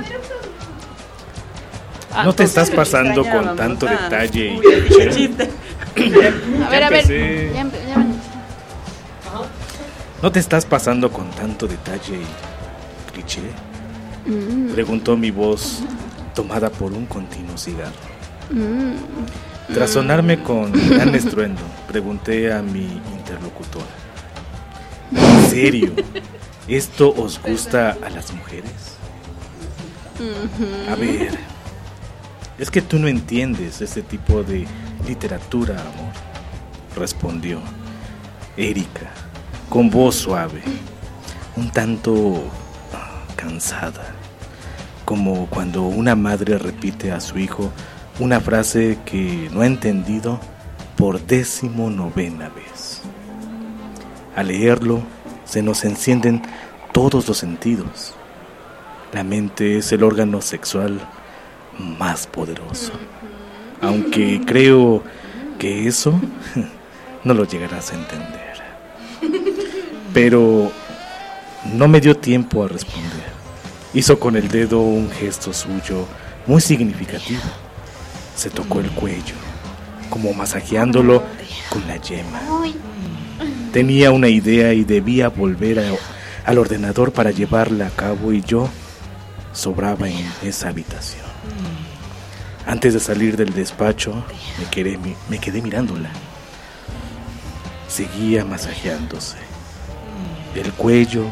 No te estás pasando Extraña, con vamos tanto a- detalle. Uy, qué chiste. A ver, a ver. empecé. Ya, empe- ya van. ¿No te estás pasando con tanto detalle y cliché? Preguntó mi voz, tomada por un continuo cigarro. Tras sonarme con gran estruendo, pregunté a mi interlocutora: ¿en serio? ¿Esto os gusta a las mujeres? A ver, es que tú no entiendes ese tipo de literatura, amor, respondió. Erika, con voz suave, un tanto cansada, como cuando una madre repite a su hijo una frase que no ha entendido por décimo novena vez. Al leerlo, se nos encienden todos los sentidos. La mente es el órgano sexual más poderoso, aunque creo que eso no lo llegarás a entender. Pero no me dio tiempo a responder. Hizo con el dedo un gesto suyo muy significativo. Se tocó el cuello, como masajeándolo con la yema. Tenía una idea y debía volver a, al ordenador para llevarla a cabo, y yo sobraba en esa habitación. Antes de salir del despacho, me quedé, me quedé mirándola. Seguía masajeándose el cuello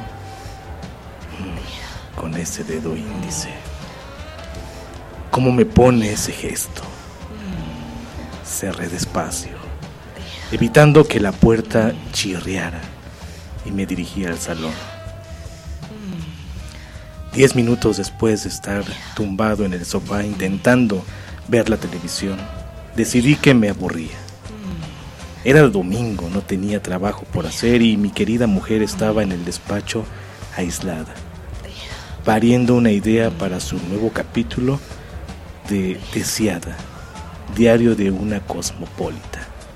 con ese dedo índice. ¿Cómo me pone ese gesto? Cerré despacio, evitando que la puerta chirriara, y me dirigí al salón. Diez minutos después de estar tumbado en el sofá intentando ver la televisión, decidí que me aburría. Era domingo, no tenía trabajo por hacer y mi querida mujer estaba en el despacho aislada, pariendo una idea para su nuevo capítulo de Deseada, diario de una cosmopolita.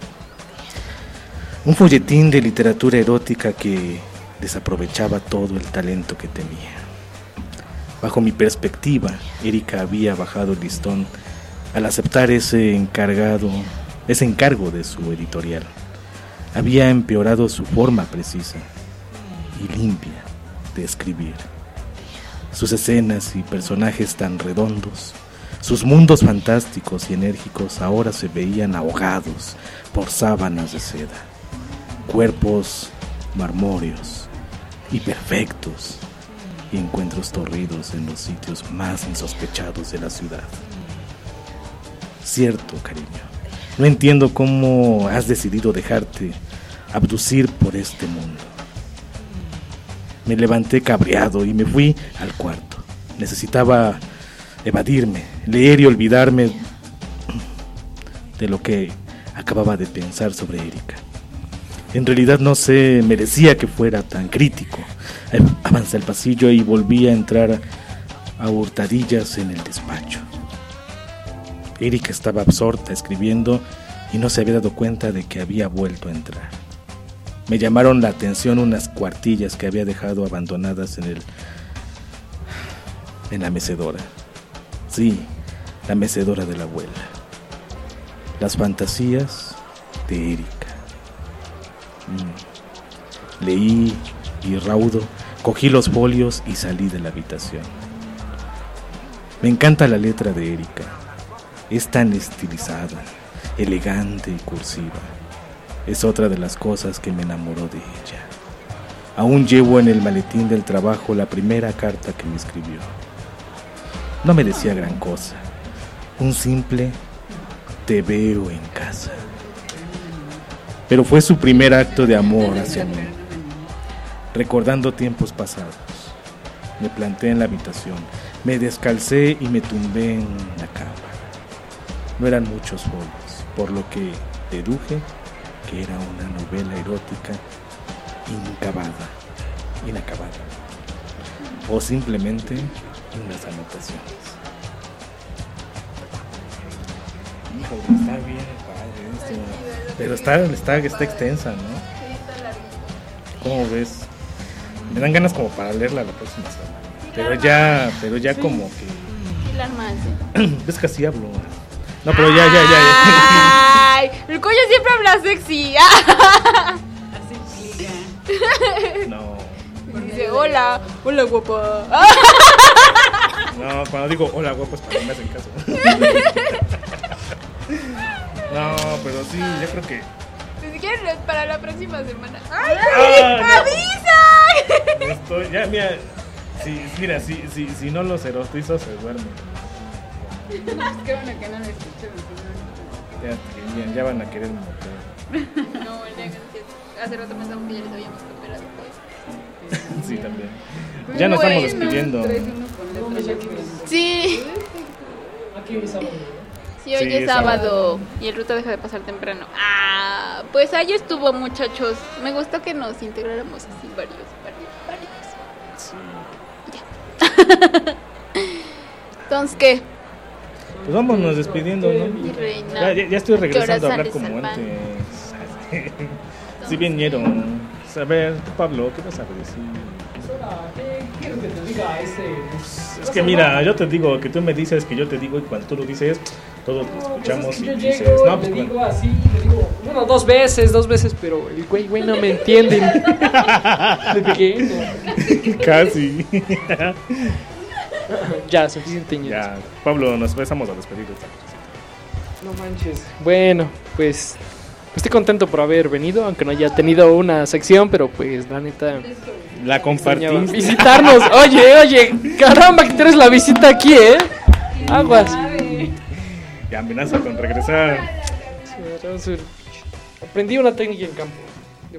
Un folletín de literatura erótica que desaprovechaba todo el talento que tenía. Bajo mi perspectiva, Erika había bajado el listón al aceptar ese encargado, ese encargo de su editorial. Había empeorado su forma precisa y limpia de escribir. Sus escenas y personajes tan redondos, sus mundos fantásticos y enérgicos ahora se veían ahogados por sábanas de seda, cuerpos marmóreos y perfectos, y encuentros torridos en los sitios más insospechados de la ciudad. Cierto, cariño, no entiendo cómo has decidido dejarte abducir por este mundo. Me levanté cabreado y me fui al cuarto. Necesitaba evadirme, leer y olvidarme de lo que acababa de pensar sobre Erika. En realidad no se merecía que fuera tan crítico. Avancé al pasillo y volví a entrar a hurtadillas en el despacho. Erika estaba absorta escribiendo y no se había dado cuenta de que había vuelto a entrar. Me llamaron la atención unas cuartillas que había dejado abandonadas en el en la mecedora. Sí, la mecedora de la abuela. Las fantasías de Erika. Mm. Leí y raudo, cogí los folios y salí de la habitación. Me encanta la letra de Erika. Es tan estilizada, elegante y cursiva. Es otra de las cosas que me enamoró de ella. Aún llevo en el maletín del trabajo la primera carta que me escribió. No me decía gran cosa. Un simple "te veo en casa". Pero fue su primer acto de amor hacia mí. Recordando tiempos pasados, me planté en la habitación, me descalcé y me tumbé en la cama. No eran muchos folios, por lo que deduje que era una novela erótica inacabada, inacabada, o simplemente unas anotaciones. Híjole, está bien padre esto, pero está, está, está extensa, ¿no? ¿Cómo ves? Me dan ganas como para leerla la próxima semana, pero ya, pero ya como que... ¿Ves que así hablo? No, pero ya, ya, ya, ya. Ay, el Coyo siempre habla sexy. Así explica. No. Dice, hola, hola guapa. No, cuando digo hola guapa es para que me hacen caso. No, pero sí, yo creo que... Si quieren para la próxima semana. ¡Ay, ah, avisa! No. Estoy, ya, mira, si, mira, si, si, si no los erotizos se duermen. Qué bueno que no lo escuché. Ya, ya, ya van a querer meter. No, el día que hace rato pensamos que ya les habíamos cooperado. Sí, también. Ya nos estamos despidiendo. Sí. Aquí es sábado. Sí, hoy Sí, es es sábado y el ruta deja de pasar temprano. Ah, pues ahí estuvo, muchachos. Me gustó que nos integráramos así varios, varios, varios. Ya. Entonces, ¿qué? Pues vámonos despidiendo, ¿no? Mi reina. Ya, ya, ya estoy regresando a hablar ¿Qué hora como sales al antes. Sí, bien ñero. A ver, tú, Pablo, ¿qué vas a decir? ¿Qué quieres que te diga este? Es que mira, yo te digo que tú me dices que yo te digo y cuando tú lo dices, todos lo escuchamos Pues es que y yo dices, llego, no, pues le bueno. digo así, le digo, bueno, dos veces, dos veces, pero el güey, güey, no me entienden. De pequeño. Casi. Ya, suficiente ñero. Ya, Pablo, nos empezamos a despedir. No manches. Bueno, pues estoy contento por haber venido, aunque no haya tenido una sección, pero pues la neta La compartiste. visitarnos. Oye, oye, caramba, que tienes la visita aquí, ¿eh? Aguas. Y amenaza con regresar. Aprendí una técnica en campo de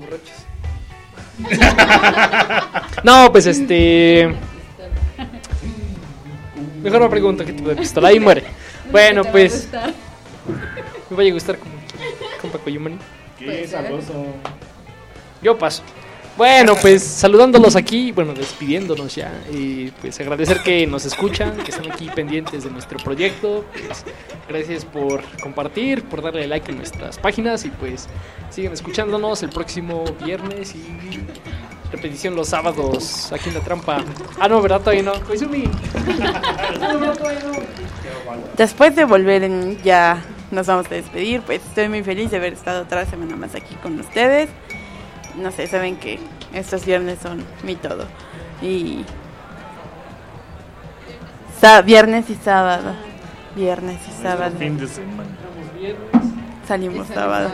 borrachos. No, pues este. Mejor me pregunto qué tipo de pistola. Ahí muere. Bueno, pues. Me vaya a gustar como compa Coyumani. Qué sabroso. Yo paso. Bueno, pues saludándolos aquí, bueno, despidiéndonos ya. Y pues agradecer que nos escuchan, que están aquí pendientes de nuestro proyecto. Pues gracias por compartir, por darle like en nuestras páginas. Y pues siguen escuchándonos el próximo viernes y repetición los sábados aquí en La Trampa. Ah, no, ¿verdad? Todavía no. Koizumi. Después de volver en, ya nos vamos a despedir, pues estoy muy feliz de haber estado otra semana más aquí con ustedes. No sé, saben que estos viernes son mi todo. Y Sa- viernes y sábado. Viernes y sábado. Fin de semana. Salimos sábado.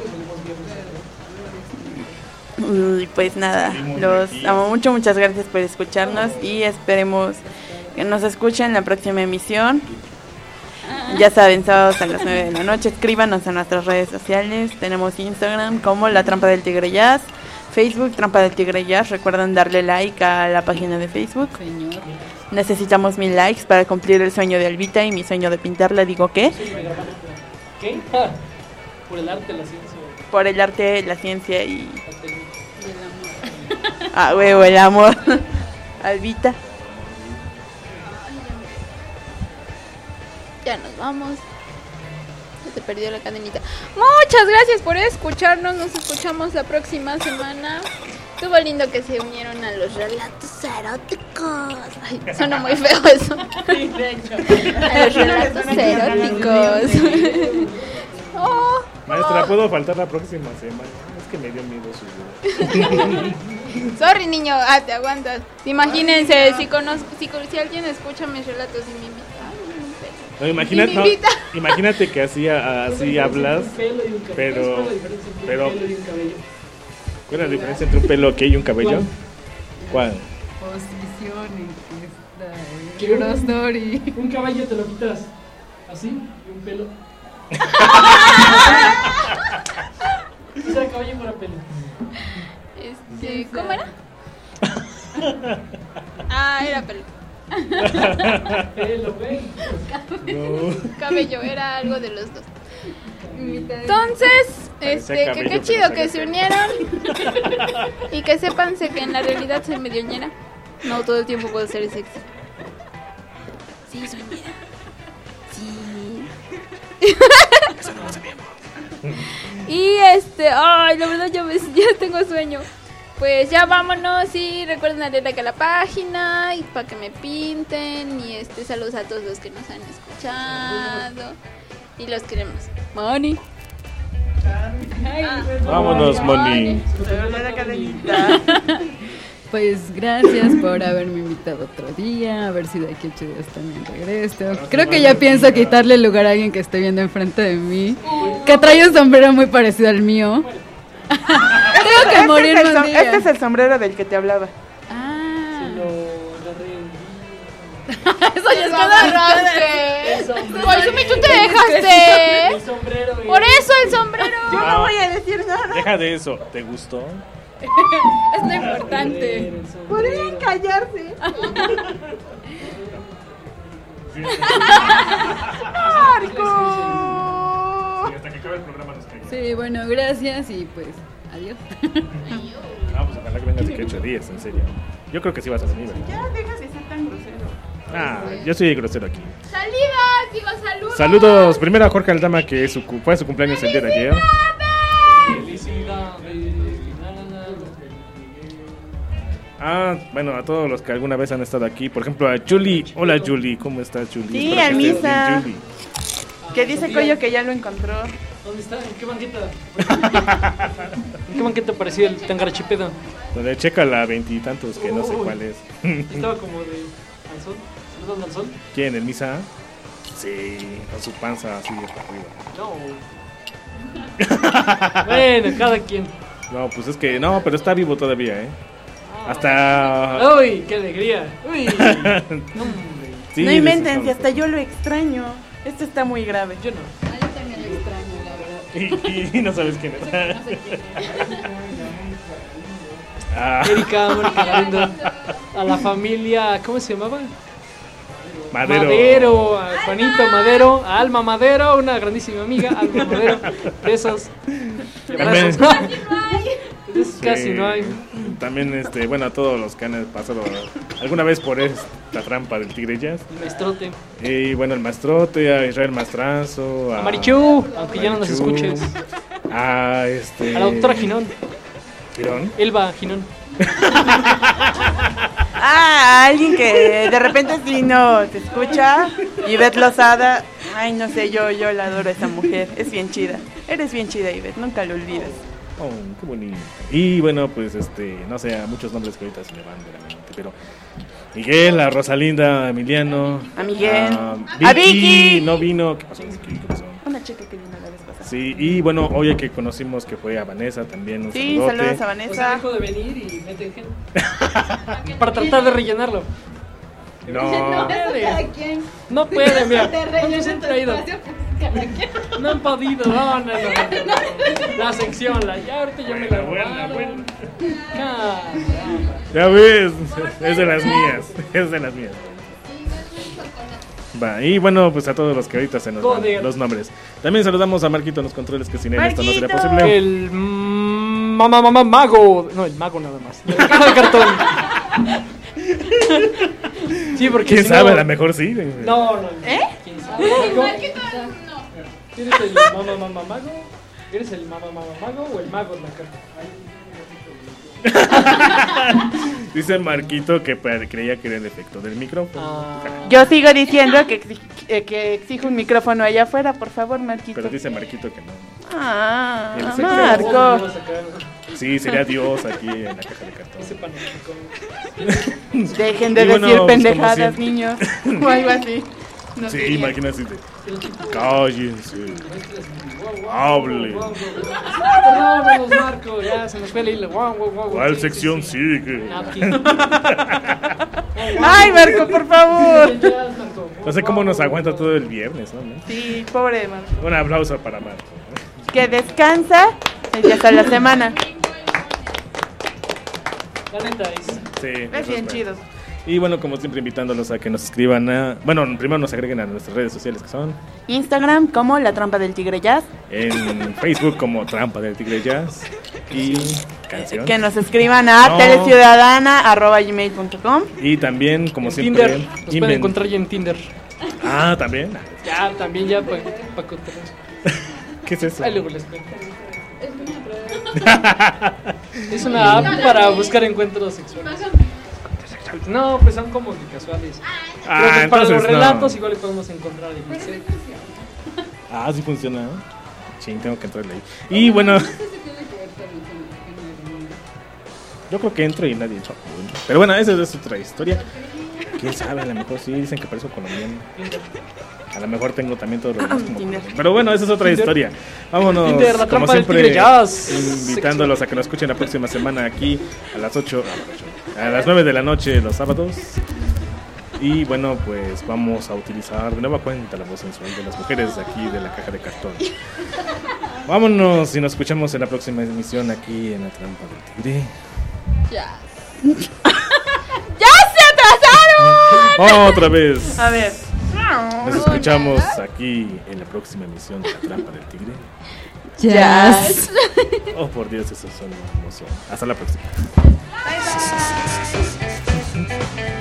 Y pues nada, los amo mucho, muchas gracias por escucharnos y esperemos que nos escuchen en la próxima emisión. Ya saben, sábados a las nueve de la noche, escríbanos en nuestras redes sociales. Tenemos Instagram como La Trampa del Tigre Jazz, Facebook Trampa del Tigre Jazz. Recuerden darle like a la página de Facebook. Necesitamos mil likes para cumplir el sueño de Albita y mi sueño de pintarla. Digo que ¿Qué? Ah, por el arte, la ciencia. por el arte, la ciencia y ah, huevo, el amor. Albita. Ya nos vamos. Se te perdió la cadenita. Muchas gracias por escucharnos. Nos escuchamos la próxima semana. Estuvo lindo que se unieron a los relatos eróticos. Ay, suena muy feo eso. Sí, de hecho. A los relatos eróticos. Oh, Maestra, oh. ¿puedo faltar la próxima semana? Es que me dio miedo su... Sorry, niño. Ah, te aguantas. Imagínense, si conozco, si, si alguien escucha mis relatos y me invita. No, imagínate, Y me no, invita. imagínate que así, así hablas, pero, pero, ¿cuál es la diferencia entre un pelo aquí y un cabello? ¿Cuál? Posición en Que esta un- story. Un caballo te lo quitas así y un pelo. O sea, caballo para pelo. Este, ¿cómo era? Ah, era pelo. Pelo, pelo. No. Cabello, era algo de los dos. Entonces, este, que cabello, qué pero chido se que ve se feo. unieron. Y que sépanse que en la realidad soy medio ñera. No todo el tiempo puedo ser sexy. Sí, soy ñera. Sí. Y este, ay, la verdad ya, me, ya tengo sueño. Pues ya vámonos y recuerden darle like a la página y para que me pinten. Y este, saludos a todos los que nos han escuchado. Y los queremos. Moni. Vámonos, Moni. Pues gracias por haberme invitado otro día. A ver si de aquí a ocho días también regreso. Creo que ya pienso quitarle el lugar a alguien que estoy viendo enfrente de mí, que trae un sombrero muy parecido al mío. Tengo que Este morir es el un som- día. Este es el sombrero del que te hablaba. Ah, Lo agarré. Eso ya es Lo cada agarraste. Koizumi, tú te dejaste. El sombrero, güey. Por eso el sombrero. Yo no voy a decir nada. Deja de eso. ¿Te gustó? Es lo importante. Podrían callarse. ¡Marco! Hasta que acabe el programa nos cae. Sí, bueno, gracias y pues adiós. No, pues ojalá que vengas de que ocho días, en serio. Yo creo que sí vas a venir, ¿verdad? Ya deja de ser tan grosero. Ah, yo soy grosero aquí. Salidas, digo saludos. Saludos primero a Jorge Aldama, que es su, cu- fue su cumpleaños el día de ayer. Felicidades. Ah, bueno, a todos los que alguna vez han estado aquí. Por ejemplo, a Julie. Hola, Julie. ¿Cómo estás, Julie? Sí, Espero que al estés Misa. bien, Julie. Que dice Coyo que ya lo encontró. ¿Dónde está? ¿En qué banqueta? ¿En qué banqueta apareció el Tangarachipedo? Donde checa la veintitantos, que no sé cuál es. Estaba como de al sol, saludando al sol. ¿Quién? ¿El Misa? Sí, con su panza así hasta arriba. No. Bueno, cada quien. No, pues es que no, pero está vivo todavía, ¿eh? Hasta. Uy, qué alegría. Uy. No, hombre. Sí, No de inventen, esos si hasta yo lo extraño. Esto está muy grave. Yo no. Ah, yo también lo extraño, la verdad. Y, y no sabes quién es. No sé quién es. Ah. Erika, Mónica Galindo. A la familia, ¿cómo se llamaba? Madero. Madero, a Juanito Madero, a Alma Madero, una grandísima amiga, Alma Madero. Besos. También- Abrazos. Es Sí. casi no hay. También, este, bueno, a todos los que han pasado alguna vez por esta trampa del Tigre Jazz. El maestrote. Y bueno, el Mastrote, a Israel Mastrazo, a A Marichu, aunque ya no nos Marichu, escuches. A este. A la doctora Ginón. ¿Girón? Elba Ginón. Ah, alguien que de repente si no te escucha. Ivette Lozada. Ay, no sé, yo, yo la adoro a esa mujer. Es bien chida. Eres bien chida, Ivette. Nunca lo olvides. Oh, qué bonito. Y bueno, pues este, no sé, a muchos nombres que ahorita se me van de la mente, pero Miguel, a Rosalinda, a Emiliano, A Miguel. a A Vicky. no vino. ¿Qué pasó, Vicky? ¿Qué pasó? Una chica que vino la vez pasada. Sí, y bueno, hoy que conocimos que fue a Vanessa también. Un Sí, saludote. saludos a O sea, Vanessa. dejó de venir y meten gente. Para tratar de rellenarlo. No, puede. No puede, mira. ¿Cuántos se han traído? No han podido. No, no, no. no. La sección, la ya ahorita ya me la buena, buena. Caramba. ya ves, es de las mías, es de las mías. Va, y bueno, pues a todos los que ahorita se nos van Joder. los nombres. También saludamos a Marquito en los controles, que sin él esto no sería Marquito. posible. El mm, mamá, mamá, mago. No, el mago nada más. De la caja de cartón. Sí, porque ¿Quién si sabe? no- A lo mejor sí. No, no. ¿Eh? ¿Quién sabe? ¿Eres el mamá, mamá, mago? ¿Eres el mamá, mamá, mago o el mago de la carta? Dice Marquito que pa- creía que era el efecto del micrófono. Ah. Yo sigo diciendo que, exi- eh, que exijo un micrófono allá afuera, por favor, Marquito. Pero dice Marquito que no. Ah, El efecto. Marco. Sí, sería Dios aquí en la caja de cartón. Ese panóptico. Dejen de Y bueno, decir pues, como pendejadas, siempre. niños. O algo así. No Sí, quería. imagínate. Cállense. Hable. Perdónanos, Marco. Ya se nos fue el hilo. Guau, guau, guau, ¿Cuál sí, sección sí, sí. sigue? Aquí. Ay, Marco, por favor. Ya, Marco. No sé cómo nos aguanta todo el viernes, ¿no? Sí, pobre Marco. Un aplauso para Marco. Que descansa el día hasta la semana. La neta es. Sí, Es eso bien bueno. chido. Y bueno, como siempre, invitándolos a que nos escriban a. Bueno, primero nos agreguen a nuestras redes sociales, que son Instagram como La Trampa del Tigre Jazz. en Facebook como Trampa del Tigre Jazz y canción. Que nos escriban a No. teleciudadana arroba gmail punto com. Y también, como En siempre, Tinder. Nos pueden inven- encontrar ya en Tinder. Ah, también. Ya, también ya para pa contar. ¿Qué es eso? Ahí luego les cuento. Es una app para buscar encuentros sexuales. No, pues son como que casuales. Ah, Pero pues para los entonces no. relatos igual le podemos encontrar en el set. Ah, sí funciona. Sí, tengo que entrarle ahí. Y bueno, yo creo que entro y nadie entró. Pero bueno, esa es otra historia. ¿Quién sabe? A lo mejor sí dicen que parezco colombiano. A lo mejor tengo también todo lo demás como Tinder. colombiano. Pero bueno, esa es otra Tinder. historia. Vámonos, Tinder, la como trampa del siempre, tigre jazz. invitándolos a que nos escuchen la próxima semana aquí a las ocho, a las nueve de la noche los sábados. Y bueno, pues vamos a utilizar de nueva cuenta la voz sensual de las mujeres de aquí de la caja de cartón. Vámonos y nos escuchamos en la próxima emisión aquí en La Trampa del Tigre. Ya. ¡Ya se atrasaron! Otra vez. A ver. Nos escuchamos aquí en la próxima emisión de La Trampa del Tigre. Jazz. Oh, por Dios, esos son hermosos. Hasta la próxima. Bye, bye.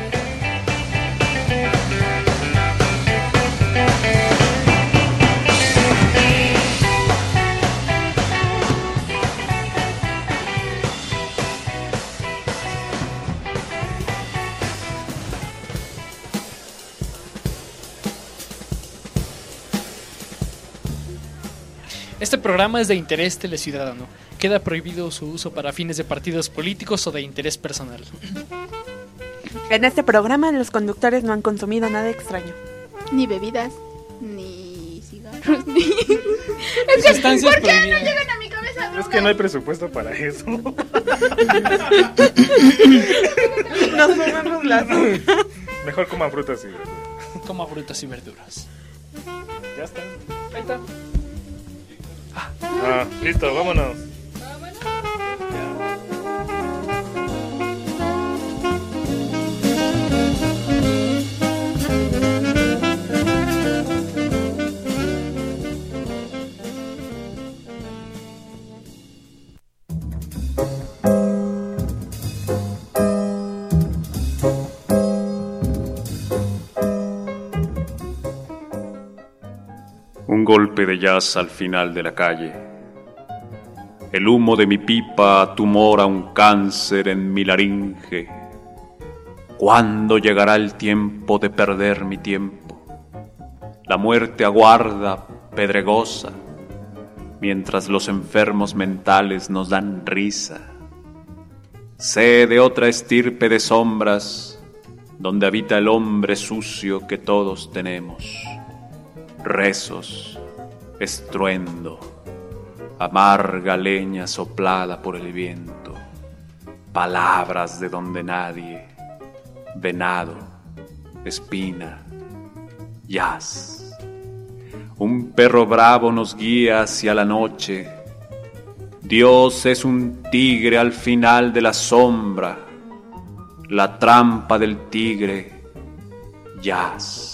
Este programa es de interés teleciudadano. Queda prohibido su uso para fines de partidos políticos o de interés personal. En este programa los conductores no han consumido nada extraño. Ni bebidas, ni cigarros, ni... Es que, Sustancias ¿por qué no prohibidas. llegan a mi cabeza? Es que no hay presupuesto para eso. Nos comemos las... Mejor coman frutas y verduras. Coma frutas y verduras. Ya está. Ahí está. Ah, listo, vámonos. Un golpe de jazz al final de la calle. El humo de mi pipa tumora un cáncer en mi laringe. ¿Cuándo llegará el tiempo de perder mi tiempo? La muerte aguarda, pedregosa, mientras los enfermos mentales nos dan risa. Sé de otra estirpe de sombras, donde habita el hombre sucio que todos tenemos. Rezos, estruendo, amarga leña soplada por el viento, palabras de donde nadie, venado, espina, jazz. Un perro bravo nos guía hacia la noche. Dios es un tigre al final de la sombra, la trampa del tigre, jazz.